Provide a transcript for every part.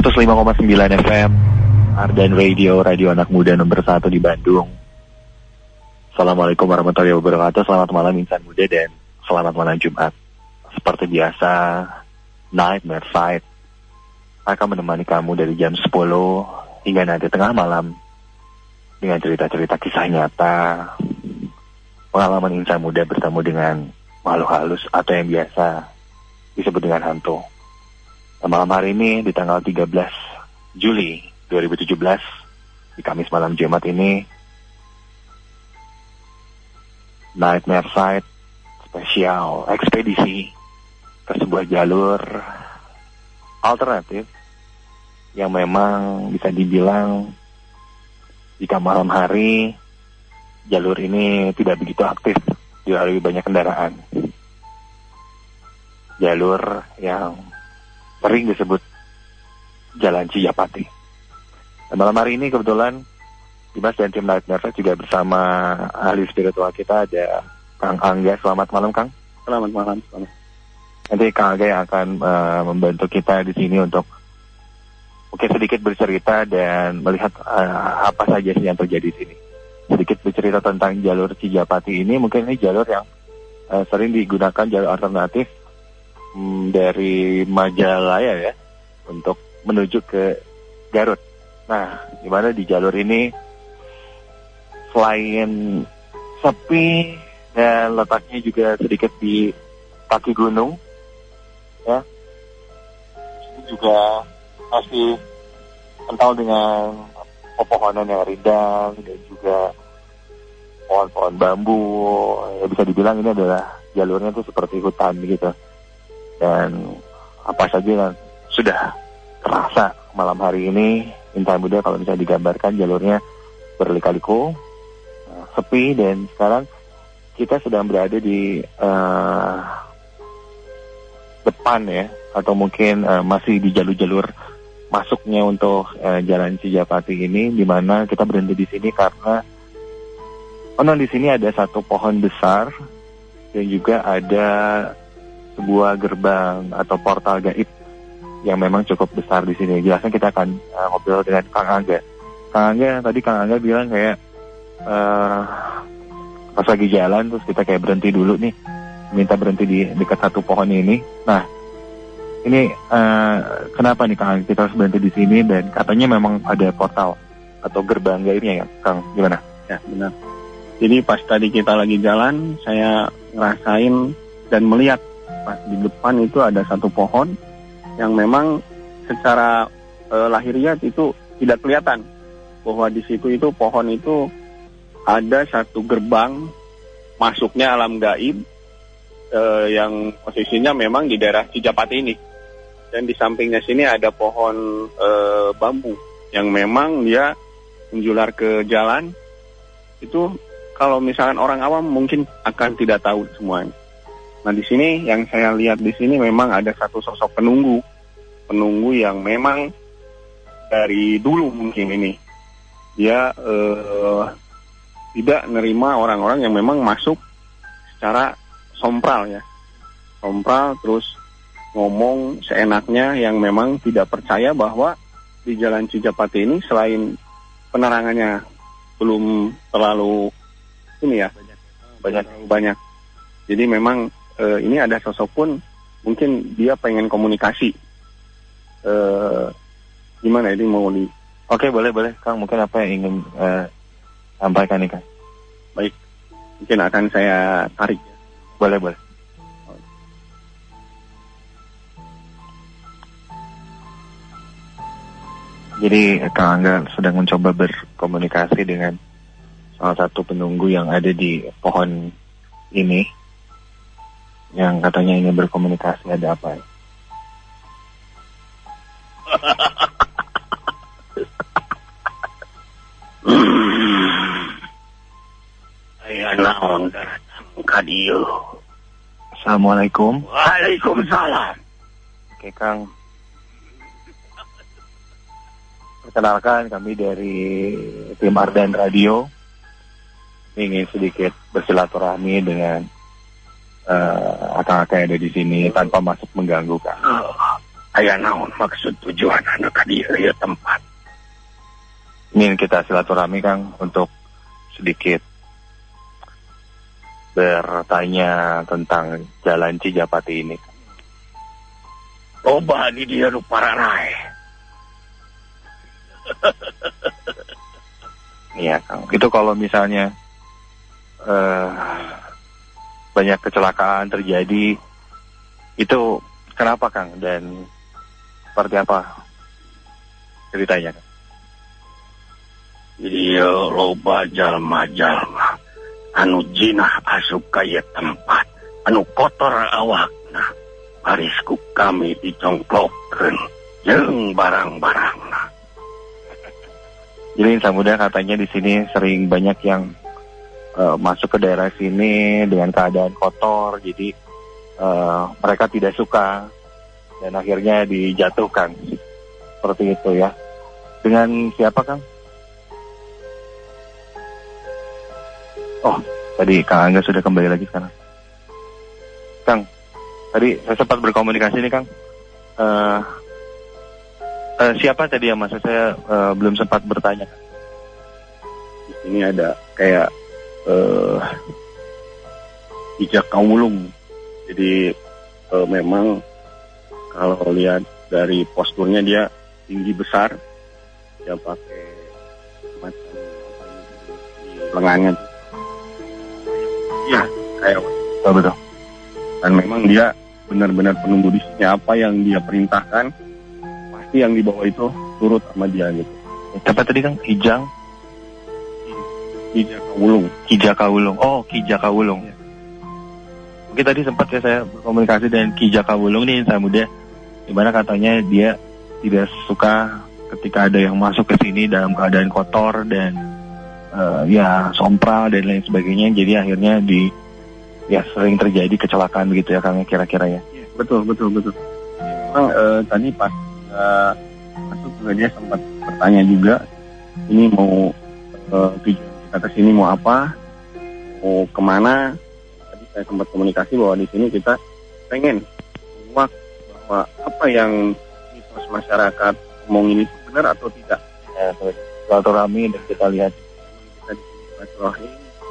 105,9 FM Ardan Radio, radio anak muda nomor 1 di Bandung. Assalamualaikum warahmatullahi wabarakatuh. Selamat malam insan muda dan selamat malam Jumat. Seperti biasa, Nightmare Fight akan menemani kamu dari jam 10 hingga nanti tengah malam dengan cerita-cerita kisah nyata, pengalaman insan muda bertemu dengan makhluk halus atau yang biasa disebut dengan hantu. Malam hari ini di tanggal 13 Juli 2017 di Kamis malam Jumat ini, Nightmare Fight spesial ekspedisi ke sebuah jalur alternatif yang memang bisa dibilang jika malam hari jalur ini tidak begitu aktif dilalui banyak kendaraan. Jalur yang sering disebut Jalan Cijapati. Dan malam hari ini kebetulan Dimas dan tim Nightmare juga bersama ahli spiritual kita ada Kang Angga. Selamat malam Kang. Selamat malam. Nanti Kang Angga yang akan membantu kita di sini untuk mungkin sedikit bercerita dan melihat apa saja sih yang terjadi di sini. Sedikit bercerita tentang jalur Cijapati ini. Mungkin ini jalur yang sering digunakan jalur alternatif dari Majalaya ya untuk menuju ke Garut. Nah, di mana di jalur ini selain sepi dan letaknya juga sedikit di kaki gunung, ya, ini juga masih kental dengan pepohonan yang rindang dan juga pohon-pohon bambu. Ya, bisa dibilang ini adalah jalurnya tuh seperti hutan gitu. Dan apa saja yang sudah terasa malam hari ini, insan muda kalau bisa digambarkan jalurnya berliku-liku, sepi, dan sekarang kita sedang berada di depan ya, atau mungkin masih di jalur-jalur masuknya untuk Jalan Cijapati ini, di mana kita berhenti di sini karena di sini ada satu pohon besar dan juga ada sebuah gerbang atau portal gaib yang memang cukup besar di sini. Jelasnya kita akan ngobrol dengan Kang Angga. Kang Angga bilang kayak pas lagi jalan terus kita kayak berhenti dulu nih, minta berhenti di dekat satu pohon ini. Nah, ini kenapa nih Kang Angga kita harus berhenti di sini, dan katanya memang ada portal atau gerbang gaibnya ya, Kang? Gimana? Ya, benar. Jadi pas tadi kita lagi jalan, saya ngerasain dan melihat pas di depan itu ada satu pohon yang memang secara lahiriah itu tidak kelihatan bahwa di situ itu pohon itu ada satu gerbang masuknya alam gaib yang posisinya memang di daerah Cijapati ini, dan di sampingnya sini ada pohon bambu yang memang dia menjular ke jalan. Itu kalau misalkan orang awam mungkin akan tidak tahu semuanya. Nah, di sini yang saya lihat di sini memang ada satu sosok penunggu yang memang dari dulu mungkin ini dia tidak nerima orang-orang yang memang masuk secara sompral terus ngomong seenaknya, yang memang tidak percaya bahwa di Jalan Cijapati ini selain penerangannya belum terlalu banyak. Jadi memang ini ada sosok pun mungkin dia pengen komunikasi. Gimana ini mau di? Oke, boleh Kang. Mungkin apa yang ingin sampaikan nih Kang? Baik, mungkin akan saya tarik. Boleh. Jadi Kang Angga sedang mencoba berkomunikasi dengan salah satu penunggu yang ada di pohon ini, yang katanya ingin berkomunikasi. Ada apa ya? Saya naon datang ka dieu. Assalamualaikum. Waalaikumsalam. Oke Kang, perkenalkan kami dari tim Ardan Radio ingin sedikit bersilaturahmi dengan akang-akang yang ada di sini tanpa masuk mengganggu Kang. Aya naon maksud tujuan anak ka dieu ieu tempat? Ingin kita silaturahmi Kang untuk sedikit bertanya tentang Jalan Cijapati ini. Loba di dieu nu pararae. Iya Kang. Itu kalau misalnya banyak kecelakaan terjadi, itu kenapa Kang? Dan seperti apa ceritanya Kang? Ieu loba jalma-jalma anu jinah asup ka ieu tempat, anu kotor awakna, baris ku kami dicongklokkeun jeung barang-barangna. Jadi Insan Muda katanya di sini sering banyak yang masuk ke daerah sini dengan keadaan kotor, jadi mereka tidak suka dan akhirnya dijatuhkan seperti itu ya. Dengan siapa Kang? Oh, tadi Kang Angga sudah kembali lagi sekarang. Kang, tadi saya sempat berkomunikasi nih Kang. Siapa tadi yang masuk? Saya belum sempat bertanya. Di sini ada kayak Kijak Kawulung. Jadi memang kalau lihat dari posturnya dia tinggi besar, dia pakai macam di lengannya. Iya, kayak Betul. dan memang dia benar-benar penunggu di sini. Apa yang dia perintahkan, pasti yang di bawah itu turut sama dia gitu. Siapa tadi Kang? Kijak Kawulung. Kijak Kawulung. Oh, Kijak Kawulung. Ya. Oke, tadi sempat ya saya berkomunikasi dengan Kijak Kawulung nih Insan Muda, dimana katanya dia tidak suka ketika ada yang masuk ke sini dalam keadaan kotor dan ya sompral dan lain sebagainya. Jadi akhirnya sering terjadi kecelakaan begitu ya Kang, kira-kira ya. Ya, betul. Memang tadi pas masuk juga dia sempat bertanya juga, ini mau tujuan kita ke sini mau apa, mau kemana. Tadi saya sempat komunikasi bahwa di sini kita pengen menguak bahwa apa yang mitos masyarakat ngomongin itu benar atau tidak. Ya, silaturahmi dan kita lihat Kita di sini silaturahmi,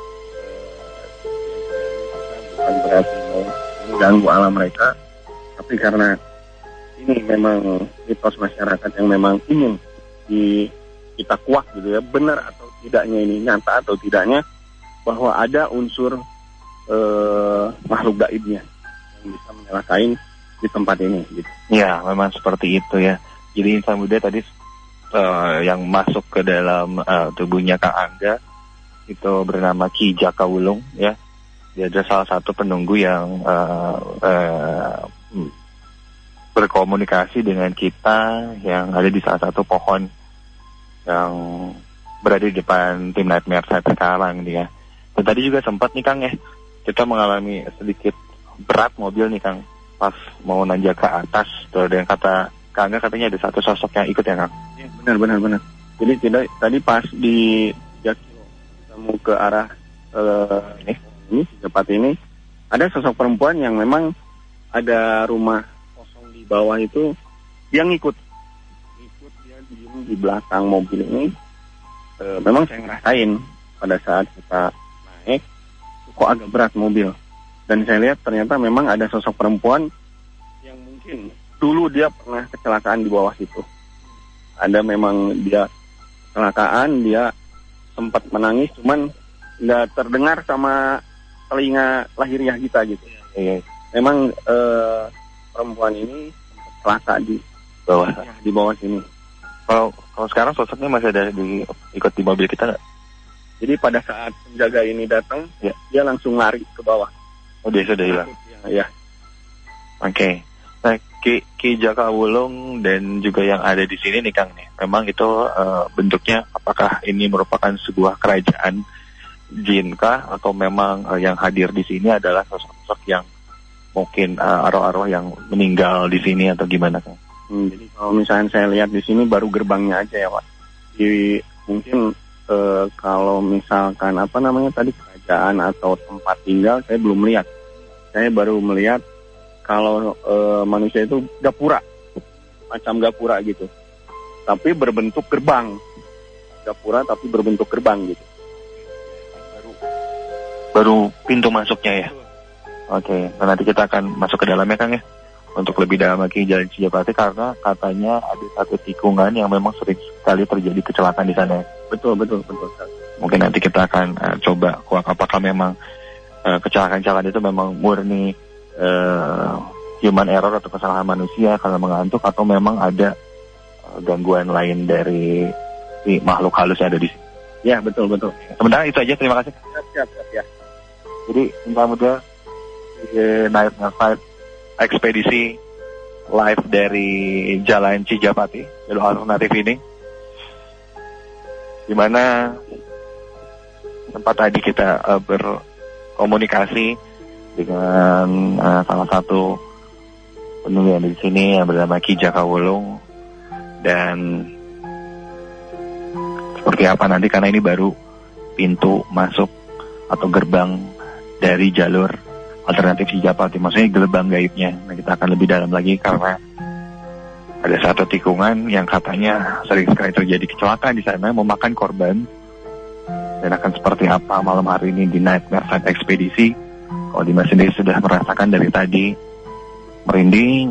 bukan berarti mau mengganggu alam mereka, tapi karena ini memang mitos masyarakat yang memang ingin kita kuak gitu ya, benar atau tidaknya ini, nyata atau tidaknya bahwa ada unsur makhluk gaibnya yang bisa menyelakain di tempat ini gitu. ya, memang seperti itu ya. Jadi Insan Muda tadi yang masuk ke dalam tubuhnya Kang Angga itu bernama Kijak Kawulung ya. Dia adalah salah satu penunggu yang berkomunikasi dengan kita yang ada di salah satu pohon yang berada di depan tim Nightmare saya sekarang nih ya. Dan tadi juga sempat nih Kang ya, kita mengalami sedikit berat mobil nih Kang, pas mau nanjak ke atas tuh, ada yang kata Kang Angga katanya ada satu sosok yang ikut ya Kang. Ya, benar. Jadi tadi pas di 3 kilo kita mau ke arah ini tempat ini, ada sosok perempuan yang memang ada rumah kosong di bawah itu, dia ngikut dia diem di belakang mobil ini. Memang saya ngerasain pada saat kita naik kok agak berat mobil, dan saya lihat ternyata memang ada sosok perempuan yang mungkin dulu dia pernah kecelakaan di bawah situ. Ada memang dia kecelakaan, dia sempat menangis, cuman nggak terdengar sama telinga lahiriah kita gitu. Iya. Memang perempuan ini sempat celaka di bawah sini. Kalau sekarang sosoknya masih ada ikut di mobil kita nggak? Jadi pada saat penjaga ini datang, ya, dia langsung lari ke bawah. Oh, dia sudah hilang. Ya. Oke. Nah, Kijak Kawulung dan juga yang ada di sini nih Kang nih, memang itu bentuknya apakah ini merupakan sebuah kerajaan jin kah, atau memang yang hadir di sini adalah sosok-sosok yang mungkin arwah-arwah yang meninggal di sini atau gimana Kang? Jadi kalau misalnya saya lihat di sini baru gerbangnya aja ya Pak. Mungkin kalau misalkan tadi kerajaan atau tempat tinggal saya belum melihat. Saya baru melihat kalau manusia itu gapura. macam gapura gitu, tapi berbentuk gerbang. Gapura tapi berbentuk gerbang gitu. Baru pintu masuknya ya. Oke, nah nanti kita akan masuk ke dalamnya Kang ya, untuk lebih dalam lagi Jalan Cijapati, karena katanya ada satu tikungan yang memang sering sekali terjadi kecelakaan di sana. Betul. Mungkin nanti kita akan coba apakah memang kecelakaan itu memang murni human error atau kesalahan manusia karena mengantuk, atau memang ada gangguan lain dari makhluk halus yang ada di sini. Ya, betul. Sementara itu aja, terima kasih. Siap ya. Jadi Insan Muda Night Night ekspedisi live dari Jalan Cijapati, jalur alternatif ini, di mana tempat tadi kita berkomunikasi dengan salah satu penunggu yang di sini yang bernama Ki Jaka Wulung. Dan seperti apa nanti, karena ini baru pintu masuk atau gerbang dari jalur alternatif Cijapati, maksudnya gerbang gaibnya. Nah, kita akan lebih dalam lagi karena ada satu tikungan yang katanya sering sekali terjadi kecelakaan di sana, memakan korban. Dan akan seperti apa malam hari ini di Nightmare Side Ekspedisi. Kalau Dimas sendiri sudah merasakan dari tadi merinding,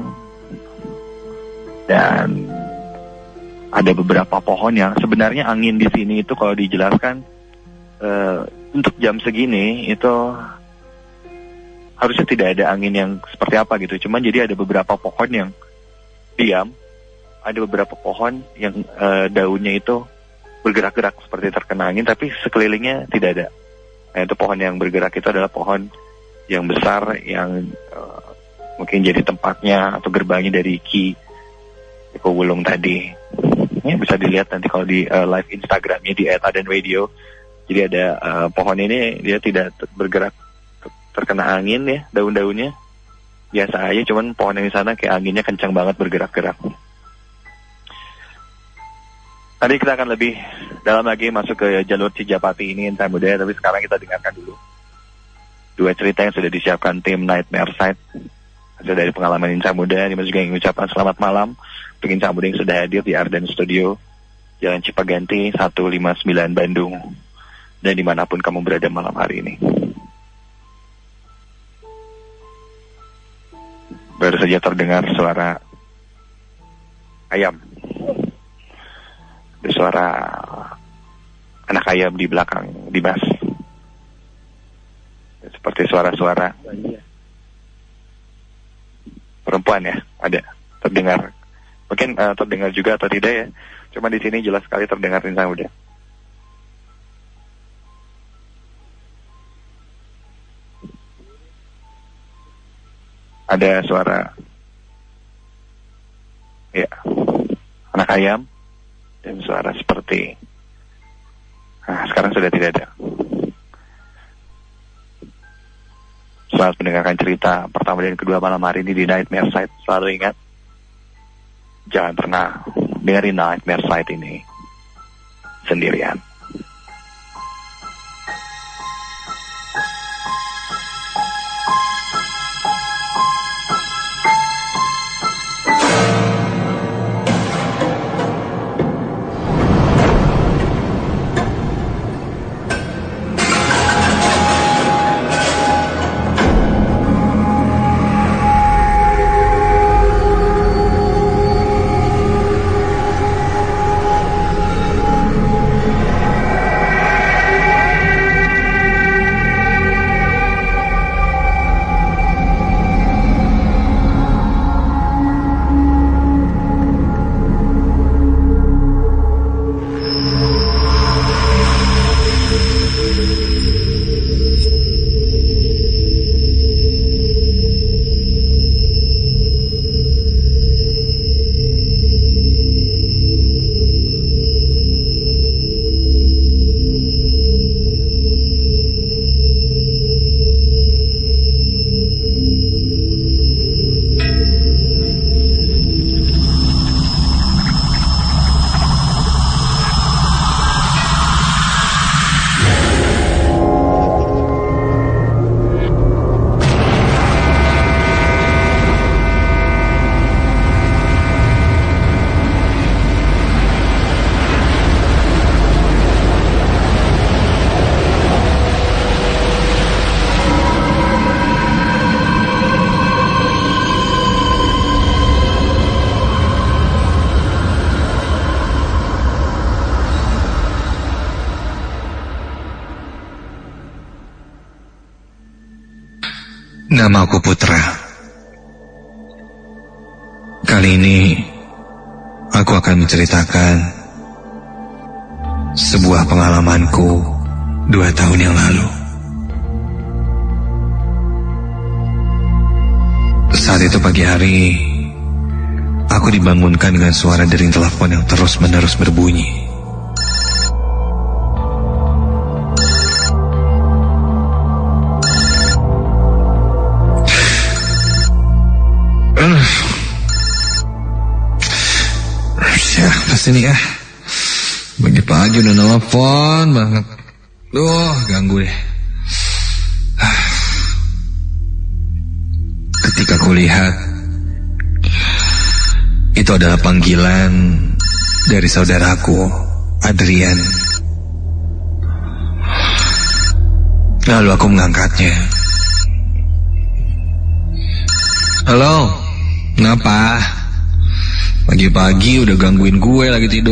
dan ada beberapa pohon yang sebenarnya angin di sini itu kalau dijelaskan untuk jam segini itu harusnya tidak ada angin yang seperti apa gitu. Cuman jadi ada beberapa pohon yang diam, ada beberapa pohon yang daunnya itu bergerak-gerak seperti terkena angin, tapi sekelilingnya tidak ada. Nah, itu pohon yang bergerak itu adalah pohon yang besar yang mungkin jadi tempatnya atau gerbangnya dari Ki Jaka Wulung tadi. Ini bisa dilihat nanti kalau di live Instagramnya di @adenradio. Jadi ada pohon ini dia tidak bergerak terkena angin ya, daun-daunnya biasa aja, cuman pohon yang di sana kayak anginnya kencang banget bergerak-gerak. Nanti kita akan lebih dalam lagi masuk ke jalur Cijapati ini Insan Muda, tapi sekarang kita dengarkan dulu dua cerita yang sudah disiapkan tim Nightmare Side. Hasil dari pengalaman Insan Muda, Dimas juga ingin mengucapkan selamat malam untuk Insan Muda yang sudah hadir di Ardan Studio, Jalan Cipaganti 159 Bandung, dan dimanapun kamu berada malam hari ini. Baru saja terdengar suara ayam. Ada suara anak ayam di belakang Dimas. Seperti suara-suara perempuan ya, ada terdengar. Mungkin terdengar juga atau tidak ya. Cuma di sini jelas sekali terdengar Insan Muda. Ada suara ya anak ayam dan suara seperti sekarang sudah tidak ada. Selamat mendengarkan cerita pertama dan kedua malam hari ini di Nightmare Side. Selalu ingat, jangan pernah dengerin Nightmare Side ini sendirian. Namaku Putra. Kali ini aku akan menceritakan sebuah pengalamanku 2 tahun yang lalu. Saat itu pagi hari, aku dibangunkan dengan suara dering telepon yang terus-menerus berbunyi. Sini ya, pagi-pagi udah nelfon banget. Ganggu deh. Ketika kulihat, itu adalah panggilan dari saudaraku, Adrian. Lalu aku mengangkatnya. Halo, kenapa? Pagi-pagi udah gangguin gue lagi tidur.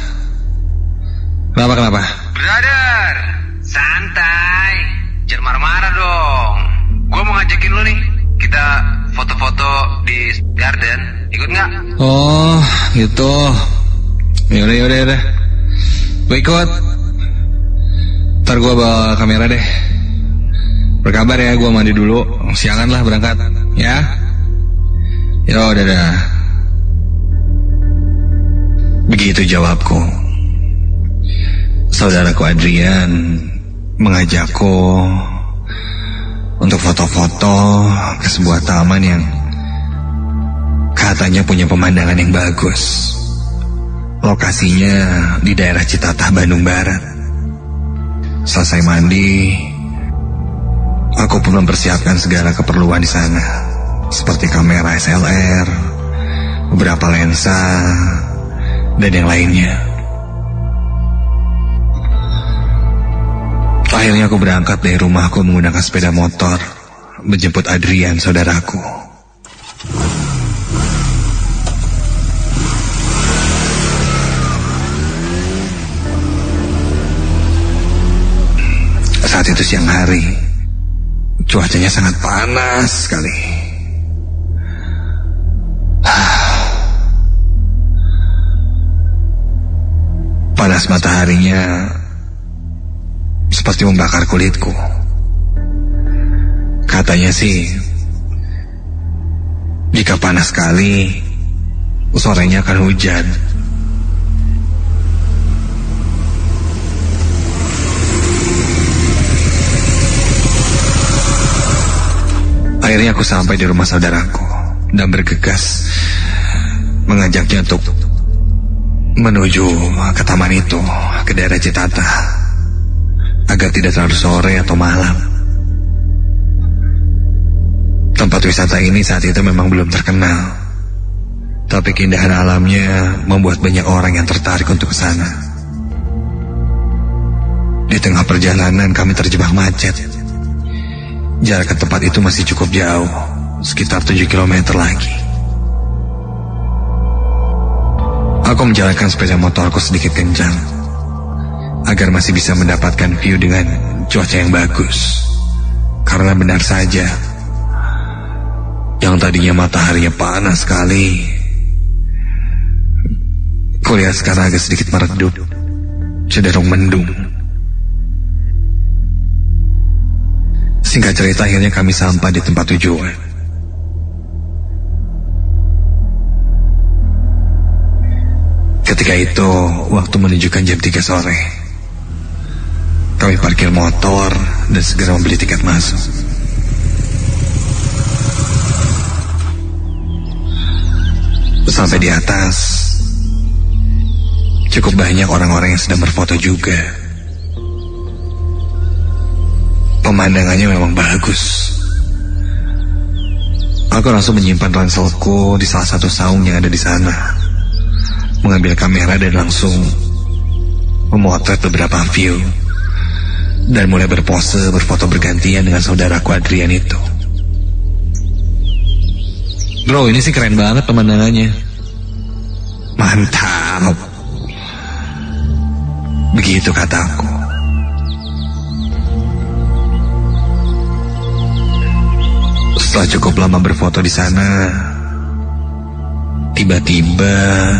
Kenapa? Brother, santai. Jangan marah-marah dong. Gue mau ngajakin lu nih, kita foto-foto di garden. Ikut gak? Oh, gitu. Yaudah. Gue ikut. Ntar gue bawa kamera deh. Berkabar ya, gue mandi dulu. Siangan lah berangkat, ya. Yaudah dah. Begitu jawabku. Saudaraku Adrian mengajakku untuk foto-foto ke sebuah taman yang katanya punya pemandangan yang bagus. Lokasinya di daerah Citatah, Bandung Barat. Selesai mandi, aku pun mempersiapkan segala keperluan di sana, seperti kamera SLR, beberapa lensa, dan yang lainnya. Akhirnya aku berangkat dari rumahku menggunakan sepeda motor menjemput Adrian, saudaraku. Saat itu siang hari, cuacanya sangat panas sekali. Panas mataharinya seperti membakar kulitku. Katanya sih, jika panas sekali, sorenya akan hujan. Akhirnya aku sampai di rumah saudaraku dan bergegas mengajaknya untuk menuju ke taman itu, ke daerah Citatah, agar tidak terlalu sore atau malam. Tempat wisata ini saat itu memang belum terkenal, tapi keindahan alamnya membuat banyak orang yang tertarik untuk ke sana. Di tengah perjalanan kami terjebak macet. Jarak ke tempat itu masih cukup jauh, sekitar 7 km lagi. Aku menjalankan sepeda motorku sedikit kencang agar masih bisa mendapatkan view dengan cuaca yang bagus. Karena benar saja, yang tadinya mataharinya panas sekali, kulihat sekarang agak sedikit meredup, cenderung mendung. Singkat cerita, akhirnya kami sampai di tempat tujuan. Ketika itu, waktu menunjukkan jam 3 sore. Kami parkir motor dan segera membeli tiket masuk. Sampai di atas, cukup banyak orang-orang yang sedang berfoto juga. Pemandangannya memang bagus. Aku langsung menyimpan ranselku di salah satu saung yang ada di sana, mengambil kamera dan langsung memotret beberapa view, dan mulai berpose berfoto bergantian dengan saudaraku Adrian itu. Bro, ini sih keren banget pemandangannya. Mantap. Begitu kataku. cukup lama berfoto di sana, tiba-tiba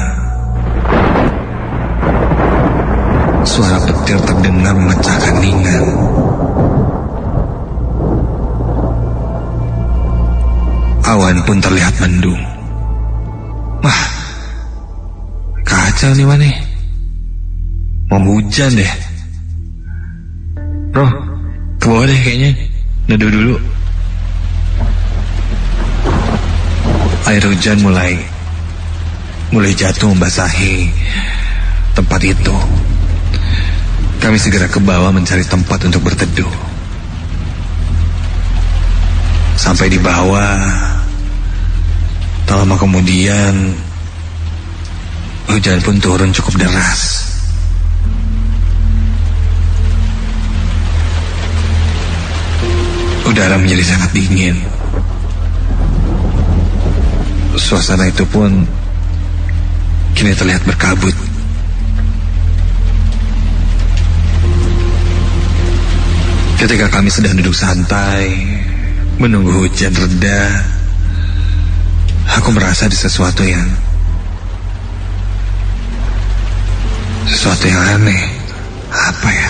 suara petir terdengar memecahkan heningan. Awan pun terlihat mendung. Wah, kacau nih mana? Mau hujan deh. Bro, ke bawah deh kayaknya. Neduh dulu. Air hujan mulai jatuh membasahi tempat itu. Kami segera ke bawah mencari tempat untuk berteduh. Sampai di bawah, tak lama kemudian hujan pun turun cukup deras. Udara menjadi sangat dingin. Suasana itu pun kini terlihat berkabut. Ketika kami sedang duduk santai menunggu hujan reda, aku merasa ada sesuatu yang aneh. Apa ya?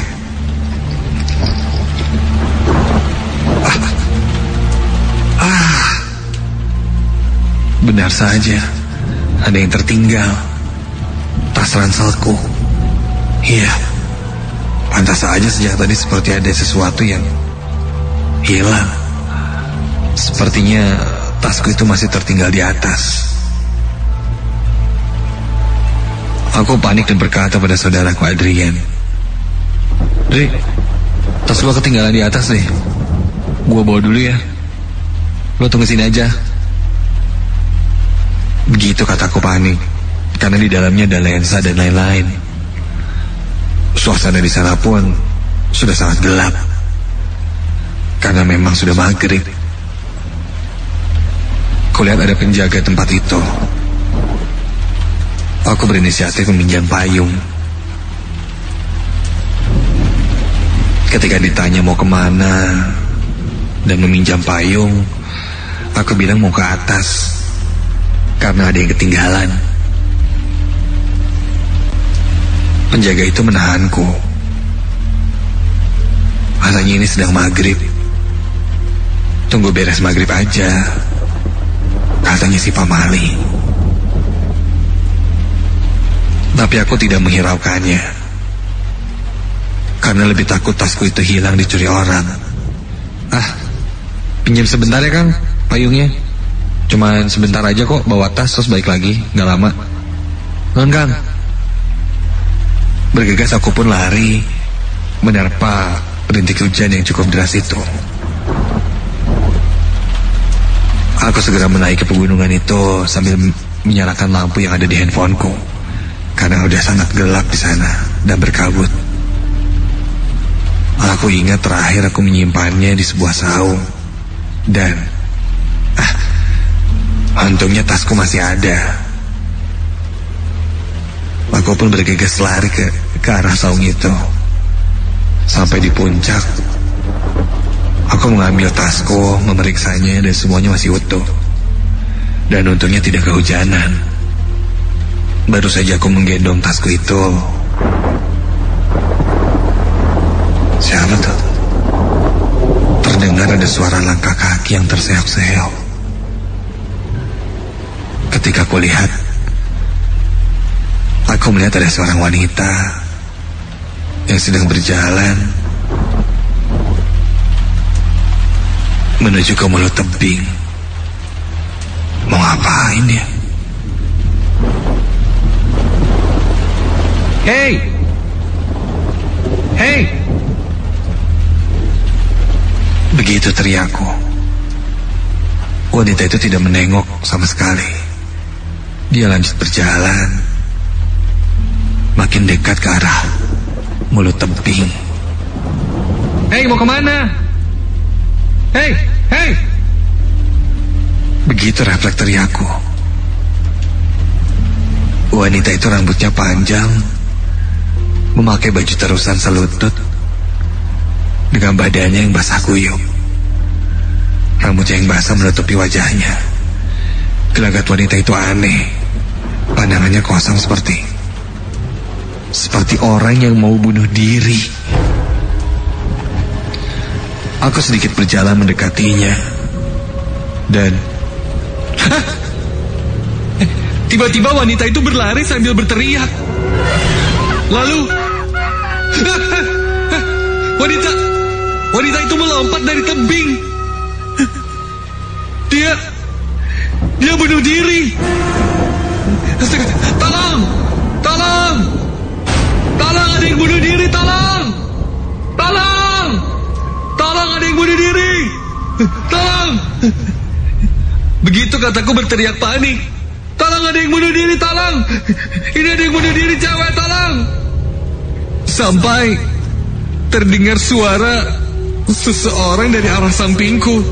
Benar saja, ada yang tertinggal. Tas ranselku. Iya, pantas saja sejak tadi seperti ada sesuatu yang hilang. Sepertinya tasku itu masih tertinggal di atas. Aku panik dan berkata pada saudaraku Adrian, "Dri, tas gua ketinggalan di atas deh. Gua bawa dulu ya. Lo tunggu sini aja." Begitu kataku panik, karena di dalamnya ada lensa dan lain-lain. Suasana di sana pun sudah sangat gelap, karena memang sudah maghrib. Kulihat ada penjaga tempat itu. Aku berinisiatif meminjam payung. Ketika ditanya mau kemana dan meminjam payung, aku bilang mau ke atas, karena ada yang ketinggalan. Penjaga itu menahanku. Rasanya ini sedang maghrib. Tunggu beres maghrib aja, katanya si pamali. Tapi aku tidak menghiraukannya, karena lebih takut tasku itu hilang dicuri orang. Pinjam sebentar ya Kang, payungnya. Cuman sebentar aja kok, bawa tas terus balik lagi, gak lama. Non Kang. Bergegas aku pun lari menerpa rintik hujan yang cukup deras itu. Aku segera menaiki pegunungan itu sambil menyalakan lampu yang ada di handphoneku, karena udah sangat gelap di sana dan berkabut. Aku ingat terakhir aku menyimpannya di sebuah saung. Dan untungnya tasku masih ada. Aku pun bergegas lari ke arah saung itu. Sampai di puncak, aku mengambil tasku, memeriksanya, dan semuanya masih utuh. Dan untungnya tidak kehujanan. Baru saja aku menggendong tasku itu, siapa tuh? Terdengar ada suara langkah kaki yang terseok-seok. Ketika aku lihat, aku melihat ada seorang wanita yang sedang berjalan menuju ke mulut tebing. Mau ngapain dia? Hey! Begitu teriakku. Wanita itu tidak menengok sama sekali. Dia lanjut berjalan, makin dekat ke arah mulut tebing. Hei, mau kemana? Hei! Begitu refleks teriakku. Wanita itu rambutnya panjang, memakai baju terusan selutut, dengan badannya yang basah kuyup. Rambutnya yang basah menutupi wajahnya. Gelagat wanita itu aneh. Pandangannya kosong seperti orang yang mau bunuh diri. Aku sedikit berjalan mendekatinya. Dan tiba-tiba wanita itu berlari sambil berteriak. Lalu wanita itu melompat dari tebing. Dia bunuh diri. Tolong, ada yang bunuh diri, tolong, ada yang bunuh diri, tolong. Begitu kataku berteriak panik. Tolong, ada yang bunuh diri, tolong. Ini ada yang bunuh diri, cewek, tolong. Sampai terdengar suara seseorang dari arah sampingku.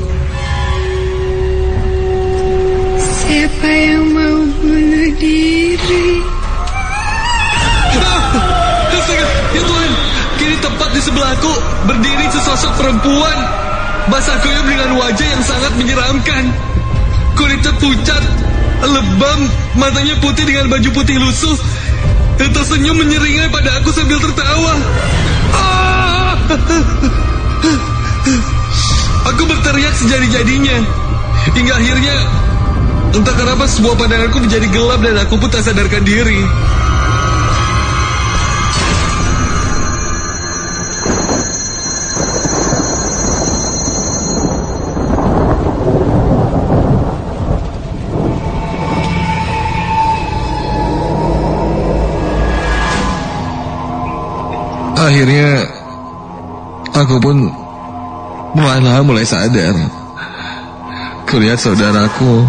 Siapa yang mau bunuh diri? Ya Tuhan, kini tepat di sebelahku berdiri sesosok perempuan, basah kuyup dengan wajah yang sangat menyeramkan. Kulitnya pucat, lebam, matanya putih dengan baju putih lusuh, dan tersenyum menyeringai pada aku sambil tertawa. Aku berteriak sejadi-jadinya, hingga akhirnya entah kenapa sebuah pandanganku menjadi gelap dan aku pun tak sadarkan diri. Akhirnya aku pun mulai sadar. Kulihat saudaraku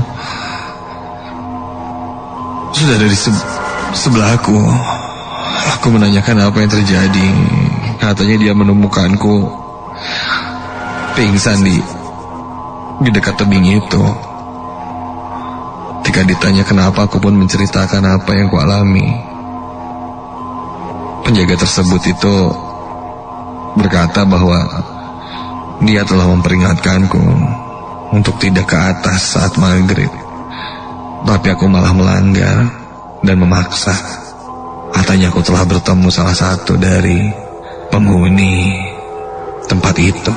sudah ada di sebelahku. Aku menanyakan apa yang terjadi. Katanya dia menemukanku pingsan di dekat tebing itu. Ketika ditanya kenapa, aku pun menceritakan apa yang kualami. Penjaga tersebut itu berkata bahwa dia telah memperingatkanku untuk tidak ke atas saat maghrib. Tapi aku malah melanggar dan memaksa. Katanya aku telah bertemu salah satu dari penghuni tempat itu.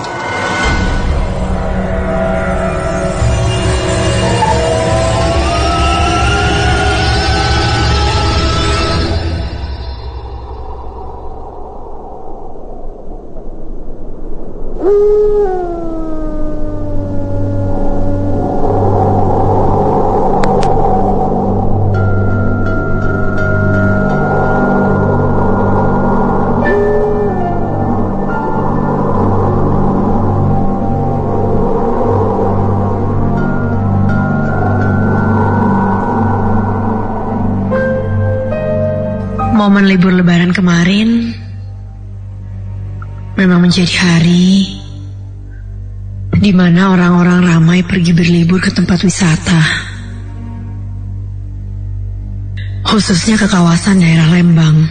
Momen libur lebaran kemarin memang menjadi hari di mana orang-orang ramai pergi berlibur ke tempat wisata, khususnya ke kawasan daerah Lembang.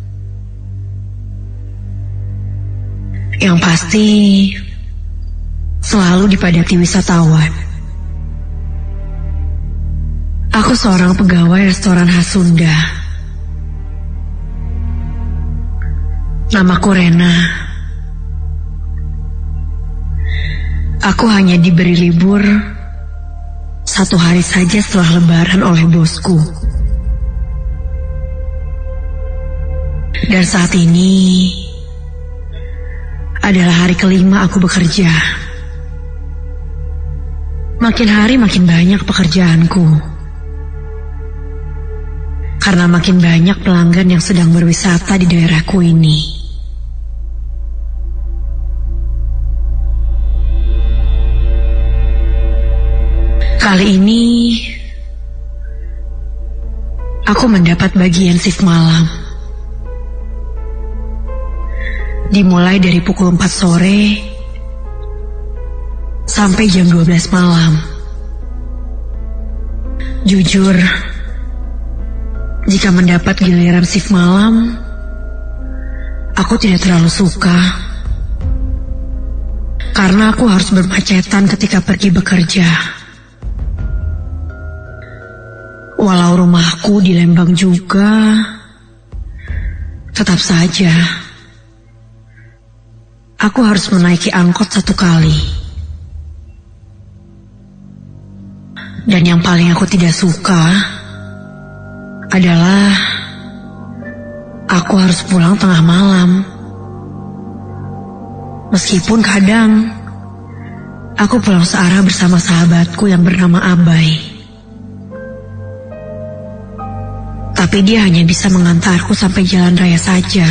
Yang pasti selalu dipadati wisatawan. Aku seorang pegawai restoran khas Sunda. Namaku Rena. Aku hanya diberi libur 1 hari saja setelah lebaran oleh bosku. Dan saat ini adalah hari kelima aku bekerja. Makin hari makin banyak pekerjaanku. Karena makin banyak pelanggan yang sedang berwisata di daerahku ini. Kali ini aku mendapat bagian shift malam. Dimulai dari pukul 4 sore sampai jam 12 malam. Jujur, jika mendapat giliran shift malam, aku tidak terlalu suka. Karena aku harus bermacetan ketika pergi bekerja. Walau rumahku di Lembang juga, tetap saja aku harus menaiki angkot 1 kali. Dan yang paling aku tidak suka adalah aku harus pulang tengah malam. Meskipun kadang aku pulang searah bersama sahabatku yang bernama Abai. Tapi dia hanya bisa mengantarku sampai jalan raya saja.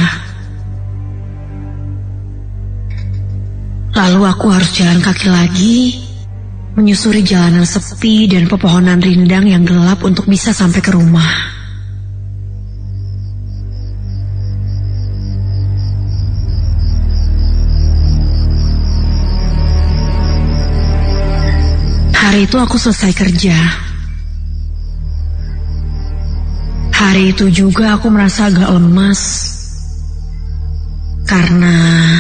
Lalu aku harus jalan kaki lagi, menyusuri jalanan sepi dan pepohonan rindang yang gelap untuk bisa sampai ke rumah. Hari itu aku selesai kerja. Hari itu juga aku merasa agak lemas karena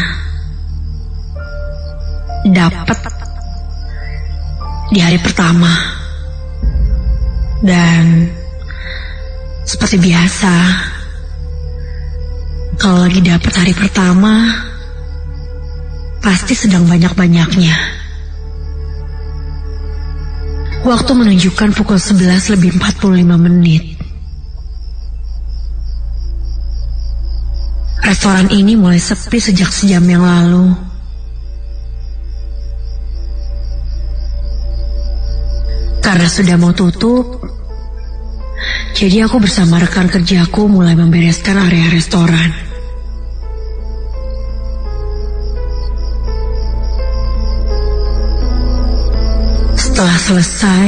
dapat di hari pertama. Dan seperti biasa, kalau lagi dapat hari pertama, pasti sedang banyak-banyaknya. Waktu menunjukkan pukul 11:45. Restoran ini mulai sepi sejak sejam yang lalu. Karena sudah mau tutup, jadi aku bersama rekan kerjaku mulai membereskan area restoran. Setelah selesai,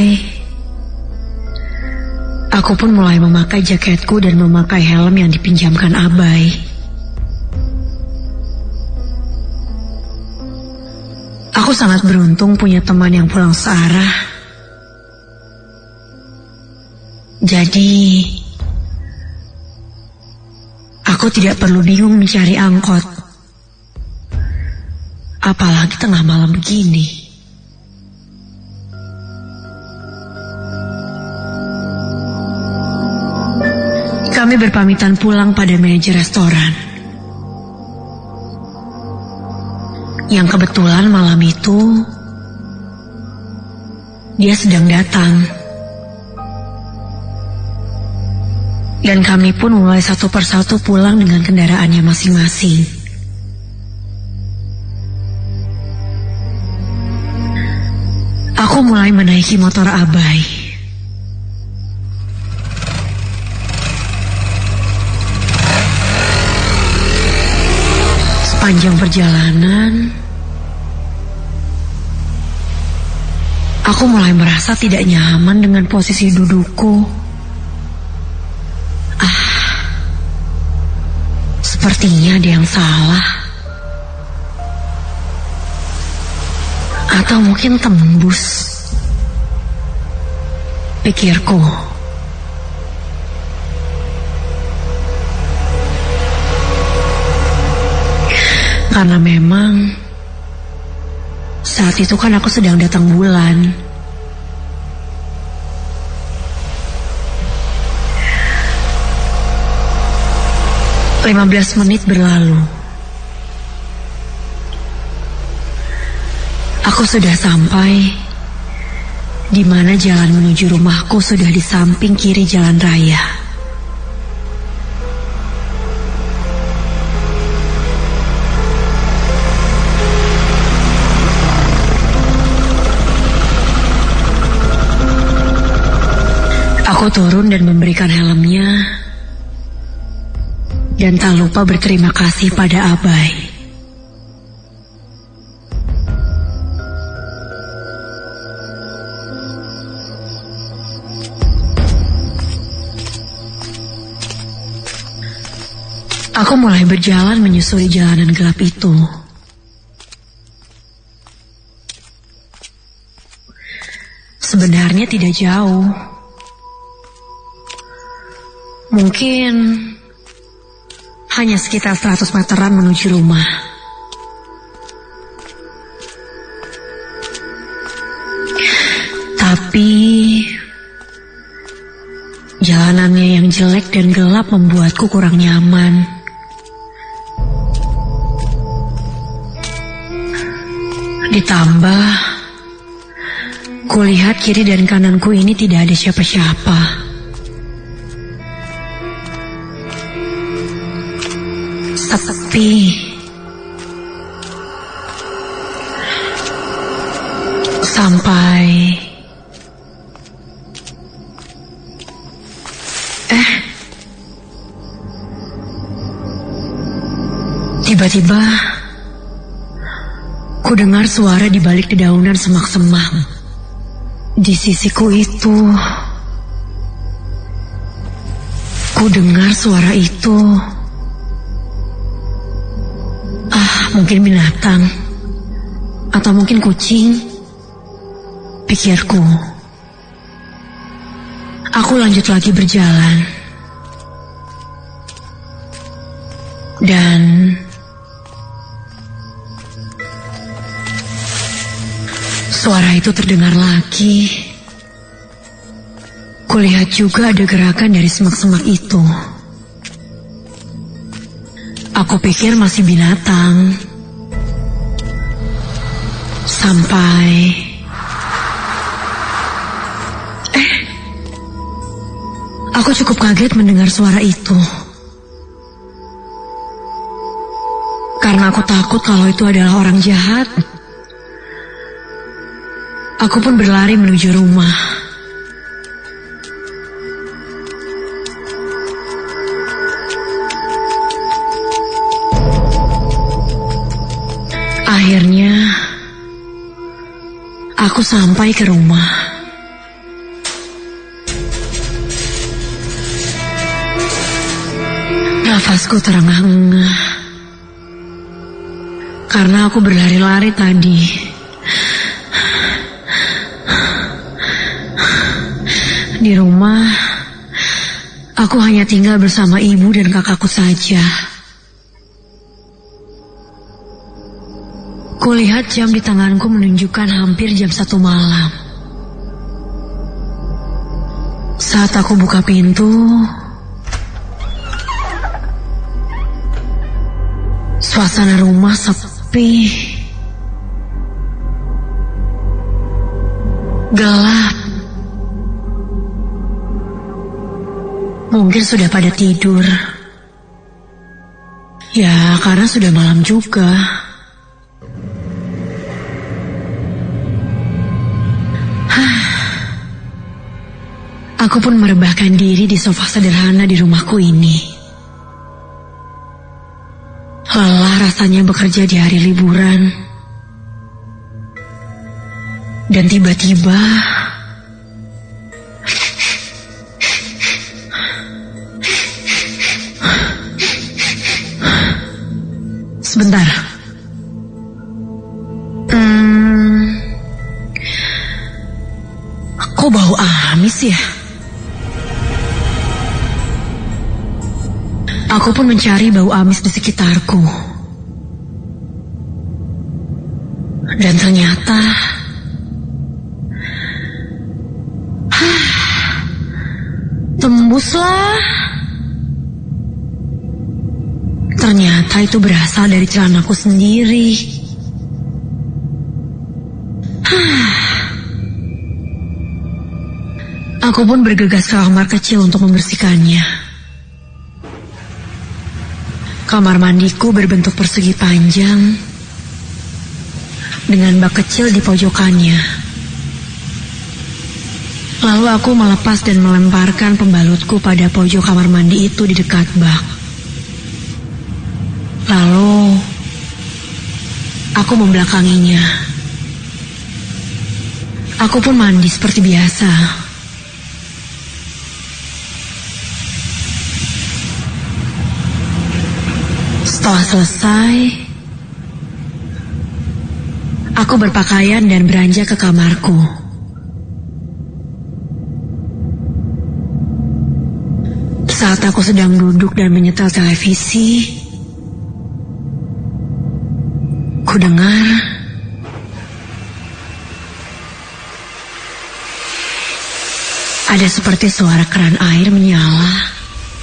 aku pun mulai memakai jaketku dan memakai helm yang dipinjamkan Abai. Aku sangat beruntung punya teman yang pulang searah. Jadi, aku tidak perlu bingung mencari angkot. Apalagi tengah malam begini. Kami berpamitan pulang pada manajer restoran. Yang kebetulan malam itu dia sedang datang. Dan kami pun mulai satu persatu pulang dengan kendaraannya masing-masing. Aku mulai menaiki motor Abai. Sepanjang perjalanan, aku mulai merasa tidak nyaman dengan posisi dudukku. Sepertinya ada yang salah. Atau mungkin tembus, pikirku. Karena memang saat itu kan aku sedang datang bulan. Lima 15 menit berlalu. Aku sudah sampai di mana jalan menuju rumahku sudah di samping kiri jalan raya. Aku turun dan memberikan helmnya, dan tak lupa berterima kasih pada Abai. Aku mulai berjalan menyusuri jalanan gelap itu. Sebenarnya tidak jauh. Mungkin hanya sekitar 100 meteran menuju rumah. Tapi jalanannya yang jelek dan gelap membuatku kurang nyaman. Ditambah, kulihat kiri dan kananku ini tidak ada siapa-siapa. Sepi. Sampai tiba-tiba ku dengar suara di balik dedaunan semak-semak. Di sisiku itu, ku dengar suara itu. Mungkin binatang, atau mungkin kucing, pikirku. Aku lanjut lagi berjalan. Dan suara itu terdengar lagi. Kulihat juga ada gerakan dari semak-semak itu. Aku pikir masih binatang. Sampai aku cukup kaget mendengar suara itu. Karena aku takut kalau itu adalah orang jahat. Aku pun berlari menuju rumah. Akhirnya, aku sampai ke rumah. Nafasku terengah-engah. Karena aku berlari-lari tadi. Di rumah, aku hanya tinggal bersama ibu dan kakakku saja. Kulihat jam di tanganku menunjukkan hampir jam 1 malam. Saat aku buka pintu, suasana rumah sepi, gelap. Mungkin sudah pada tidur. Ya, karena sudah malam juga. Aku pun merebahkan diri di sofa sederhana di rumahku ini. Lelah rasanya bekerja di hari liburan. Dan tiba-tiba sebentar. Kok bau amis ya? Aku pun mencari bau amis di sekitarku. Dan ternyata tembuslah. Ternyata itu berasal dari celanaku sendiri. Aku pun bergegas ke kamar kecil untuk membersihkannya. Kamar mandiku berbentuk persegi panjang dengan bak kecil di pojokannya. Lalu aku melepas dan melemparkan pembalutku pada pojok kamar mandi itu di dekat bak. Lalu aku membelakanginya. Aku pun mandi seperti biasa. Setelah selesai, aku berpakaian dan beranjak ke kamarku. Saat aku sedang duduk dan menyetel televisi, ku dengar Ada seperti suara keran air menyala.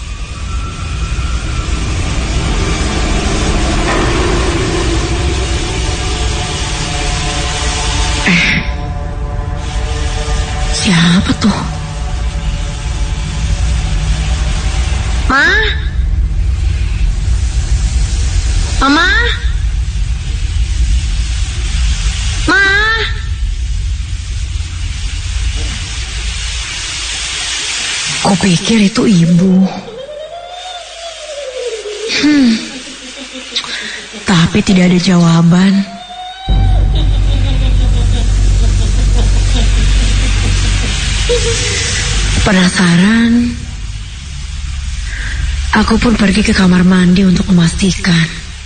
Siapa tuh? Ma? Mama? Ma? Kupikir itu ibu. Tapi tidak ada jawaban. Penasaran, aku pun pergi ke kamar mandi untuk memastikan.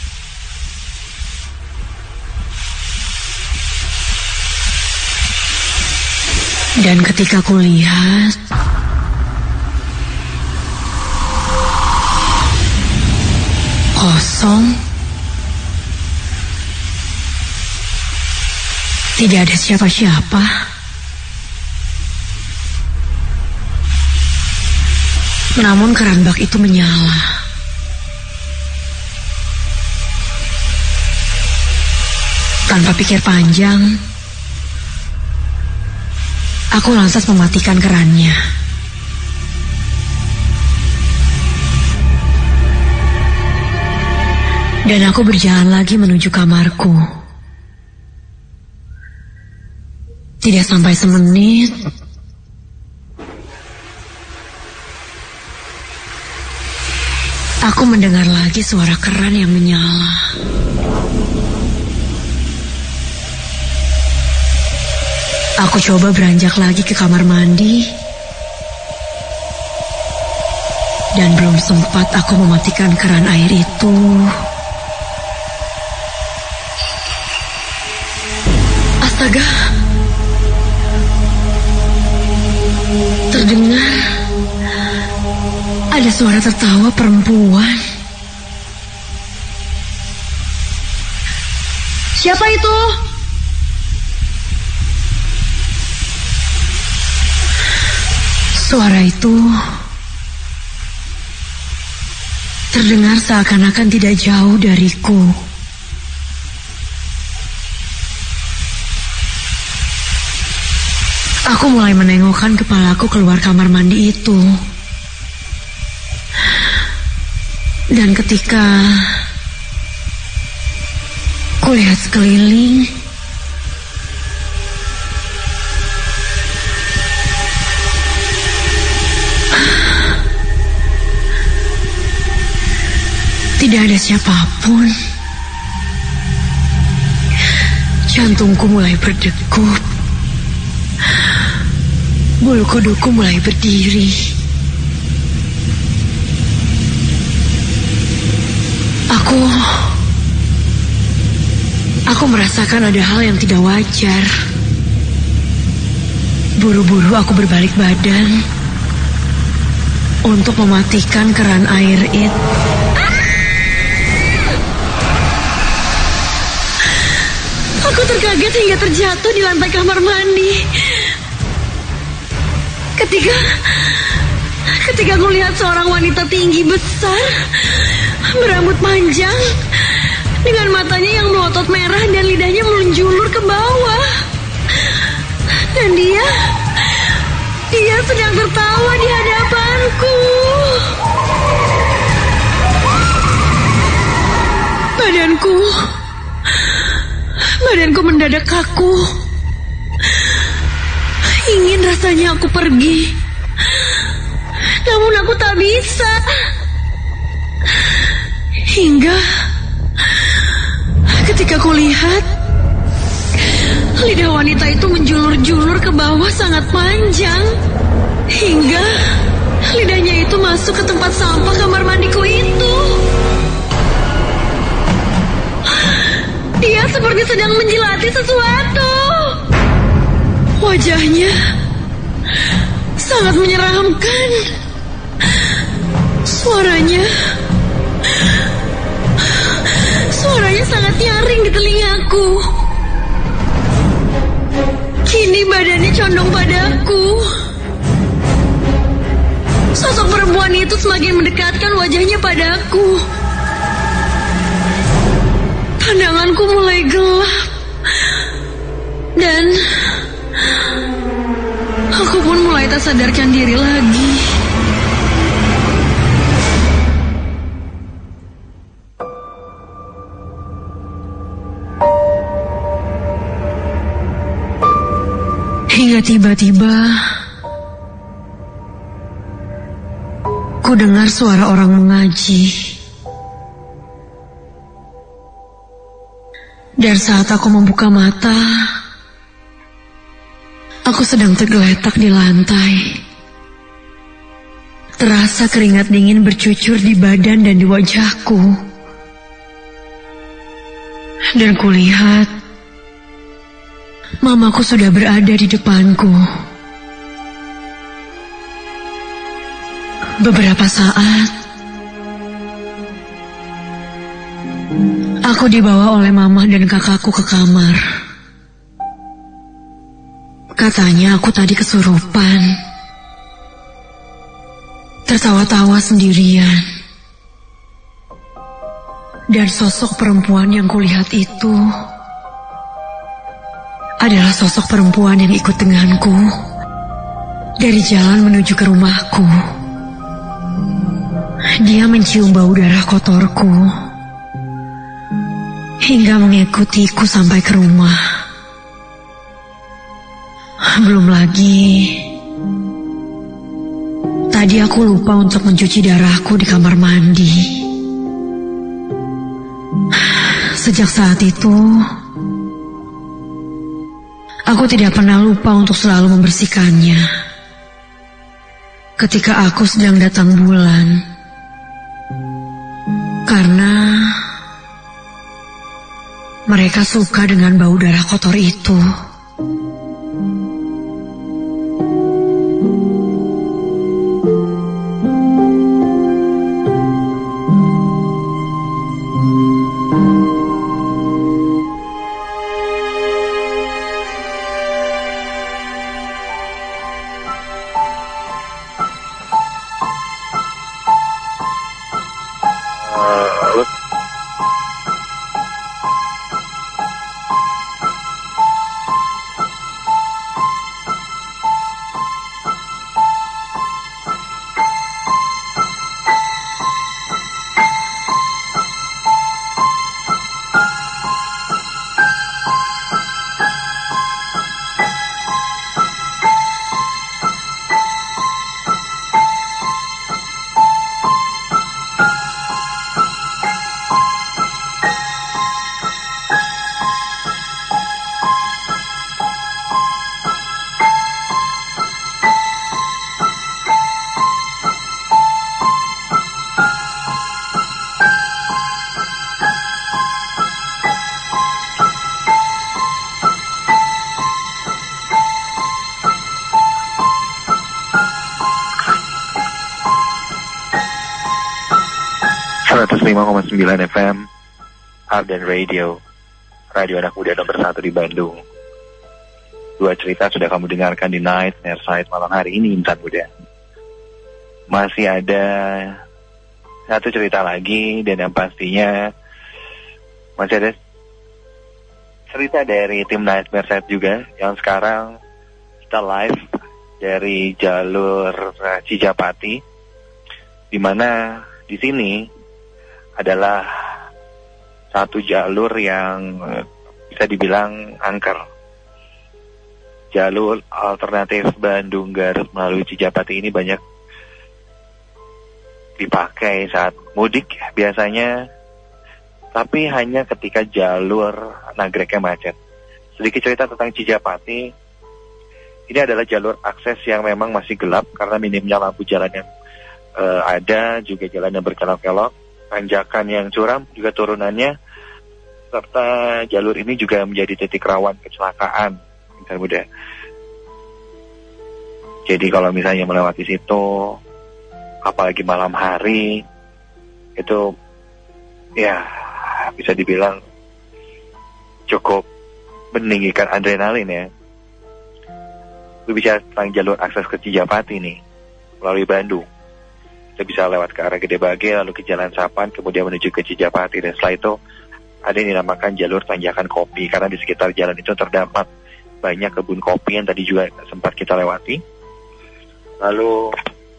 Dan ketika aku lihat, kosong, tidak ada siapa-siapa. Namun keran bak itu menyala. Tanpa pikir panjang, aku lantas mematikan kerannya. Dan aku berjalan lagi menuju kamarku. Tidak sampai semenit, aku mendengar lagi suara keran yang menyala. Aku coba beranjak lagi ke kamar mandi. Dan belum sempat aku mematikan keran air itu, astaga, terdengar ada suara tertawa perempuan. Siapa itu? Suara itu terdengar seakan-akan tidak jauh dariku. Aku mulai menengokkan kepalaku keluar kamar mandi itu. Dan ketika kulihat sekeliling, tidak ada siapapun. Jantungku mulai berdegup. Bulu kuduku mulai berdiri. Aku merasakan ada hal yang tidak wajar. Buru-buru aku berbalik badan untuk mematikan keran air itu. Aku terkaget hingga terjatuh di lantai kamar mandi. Ketika aku lihat seorang wanita tinggi besar, berambut panjang, dengan matanya yang melotot merah dan lidahnya menjulur ke bawah. Dan dia sedang tertawa di hadapanku. Badanku mendadak kaku. Ingin rasanya aku pergi, namun aku tak bisa. Hingga ketika aku lihat, lidah wanita itu menjulur-julur ke bawah sangat panjang. Hingga lidahnya itu masuk ke tempat sampah kamar mandiku itu. Dia seperti sedang menjilati sesuatu. Wajahnya sangat menyeramkan. Suaranya sangat nyaring di telingaku. Kini badannya condong padaku. Sosok perempuan itu semakin mendekatkan wajahnya padaku. Pandanganku mulai gelap. Dan aku pun mulai tak sadarkan diri lagi. Hingga tiba-tiba ku dengar suara orang mengaji. Dan saat aku membuka mata, aku sedang tergeletak di lantai. Terasa keringat dingin bercucur di badan dan di wajahku. Dan kulihat mamaku sudah berada di depanku. Beberapa saat, aku dibawa oleh mama dan kakakku ke kamar. Katanya aku tadi kesurupan. Tertawa-tawa sendirian. Dan sosok perempuan yang kulihat itu adalah sosok perempuan yang ikut denganku dari jalan menuju ke rumahku. Dia mencium bau darah kotorku hingga mengikutiku sampai ke rumah. Belum lagi, tadi aku lupa untuk mencuci darahku di kamar mandi. Sejak saat itu, aku tidak pernah lupa untuk selalu membersihkannya. Ketika aku sedang datang bulan, karena mereka suka dengan bau darah kotor itu. FM, Arden Radio, radio anak muda nomor 1 di Bandung. 2 cerita sudah kamu dengarkan di Night Airside malam hari ini, insan muda. Masih ada 1 cerita lagi, dan yang pastinya masih ada cerita dari tim Night Airside juga, yang sekarang kita live dari jalur Cijapati, di mana di sini adalah satu jalur yang bisa dibilang angker. Jalur alternatif Bandung Garut melalui Cijapati ini banyak dipakai saat mudik biasanya, tapi hanya ketika jalur nagreknya macet. Sedikit cerita tentang Cijapati. Ini adalah jalur akses yang memang masih gelap karena minimnya lampu jalan yang ada, juga jalan yang berkelok-kelok, tanjakan yang curam, juga turunannya, serta jalur ini juga menjadi titik rawan kecelakaan, insan muda. Jadi kalau misalnya melewati situ, apalagi malam hari, itu ya bisa dibilang cukup meninggikan adrenalin ya. Itu bisa tentang jalur akses ke Cijapati nih, melalui Bandung. kita bisa lewat ke arah Gede Bage, lalu ke Jalan Sapan, kemudian menuju ke Cijapati, dan setelah itu ada yang dinamakan jalur tanjakan kopi, karena di sekitar jalan itu terdapat banyak kebun kopi yang tadi juga sempat kita lewati. Lalu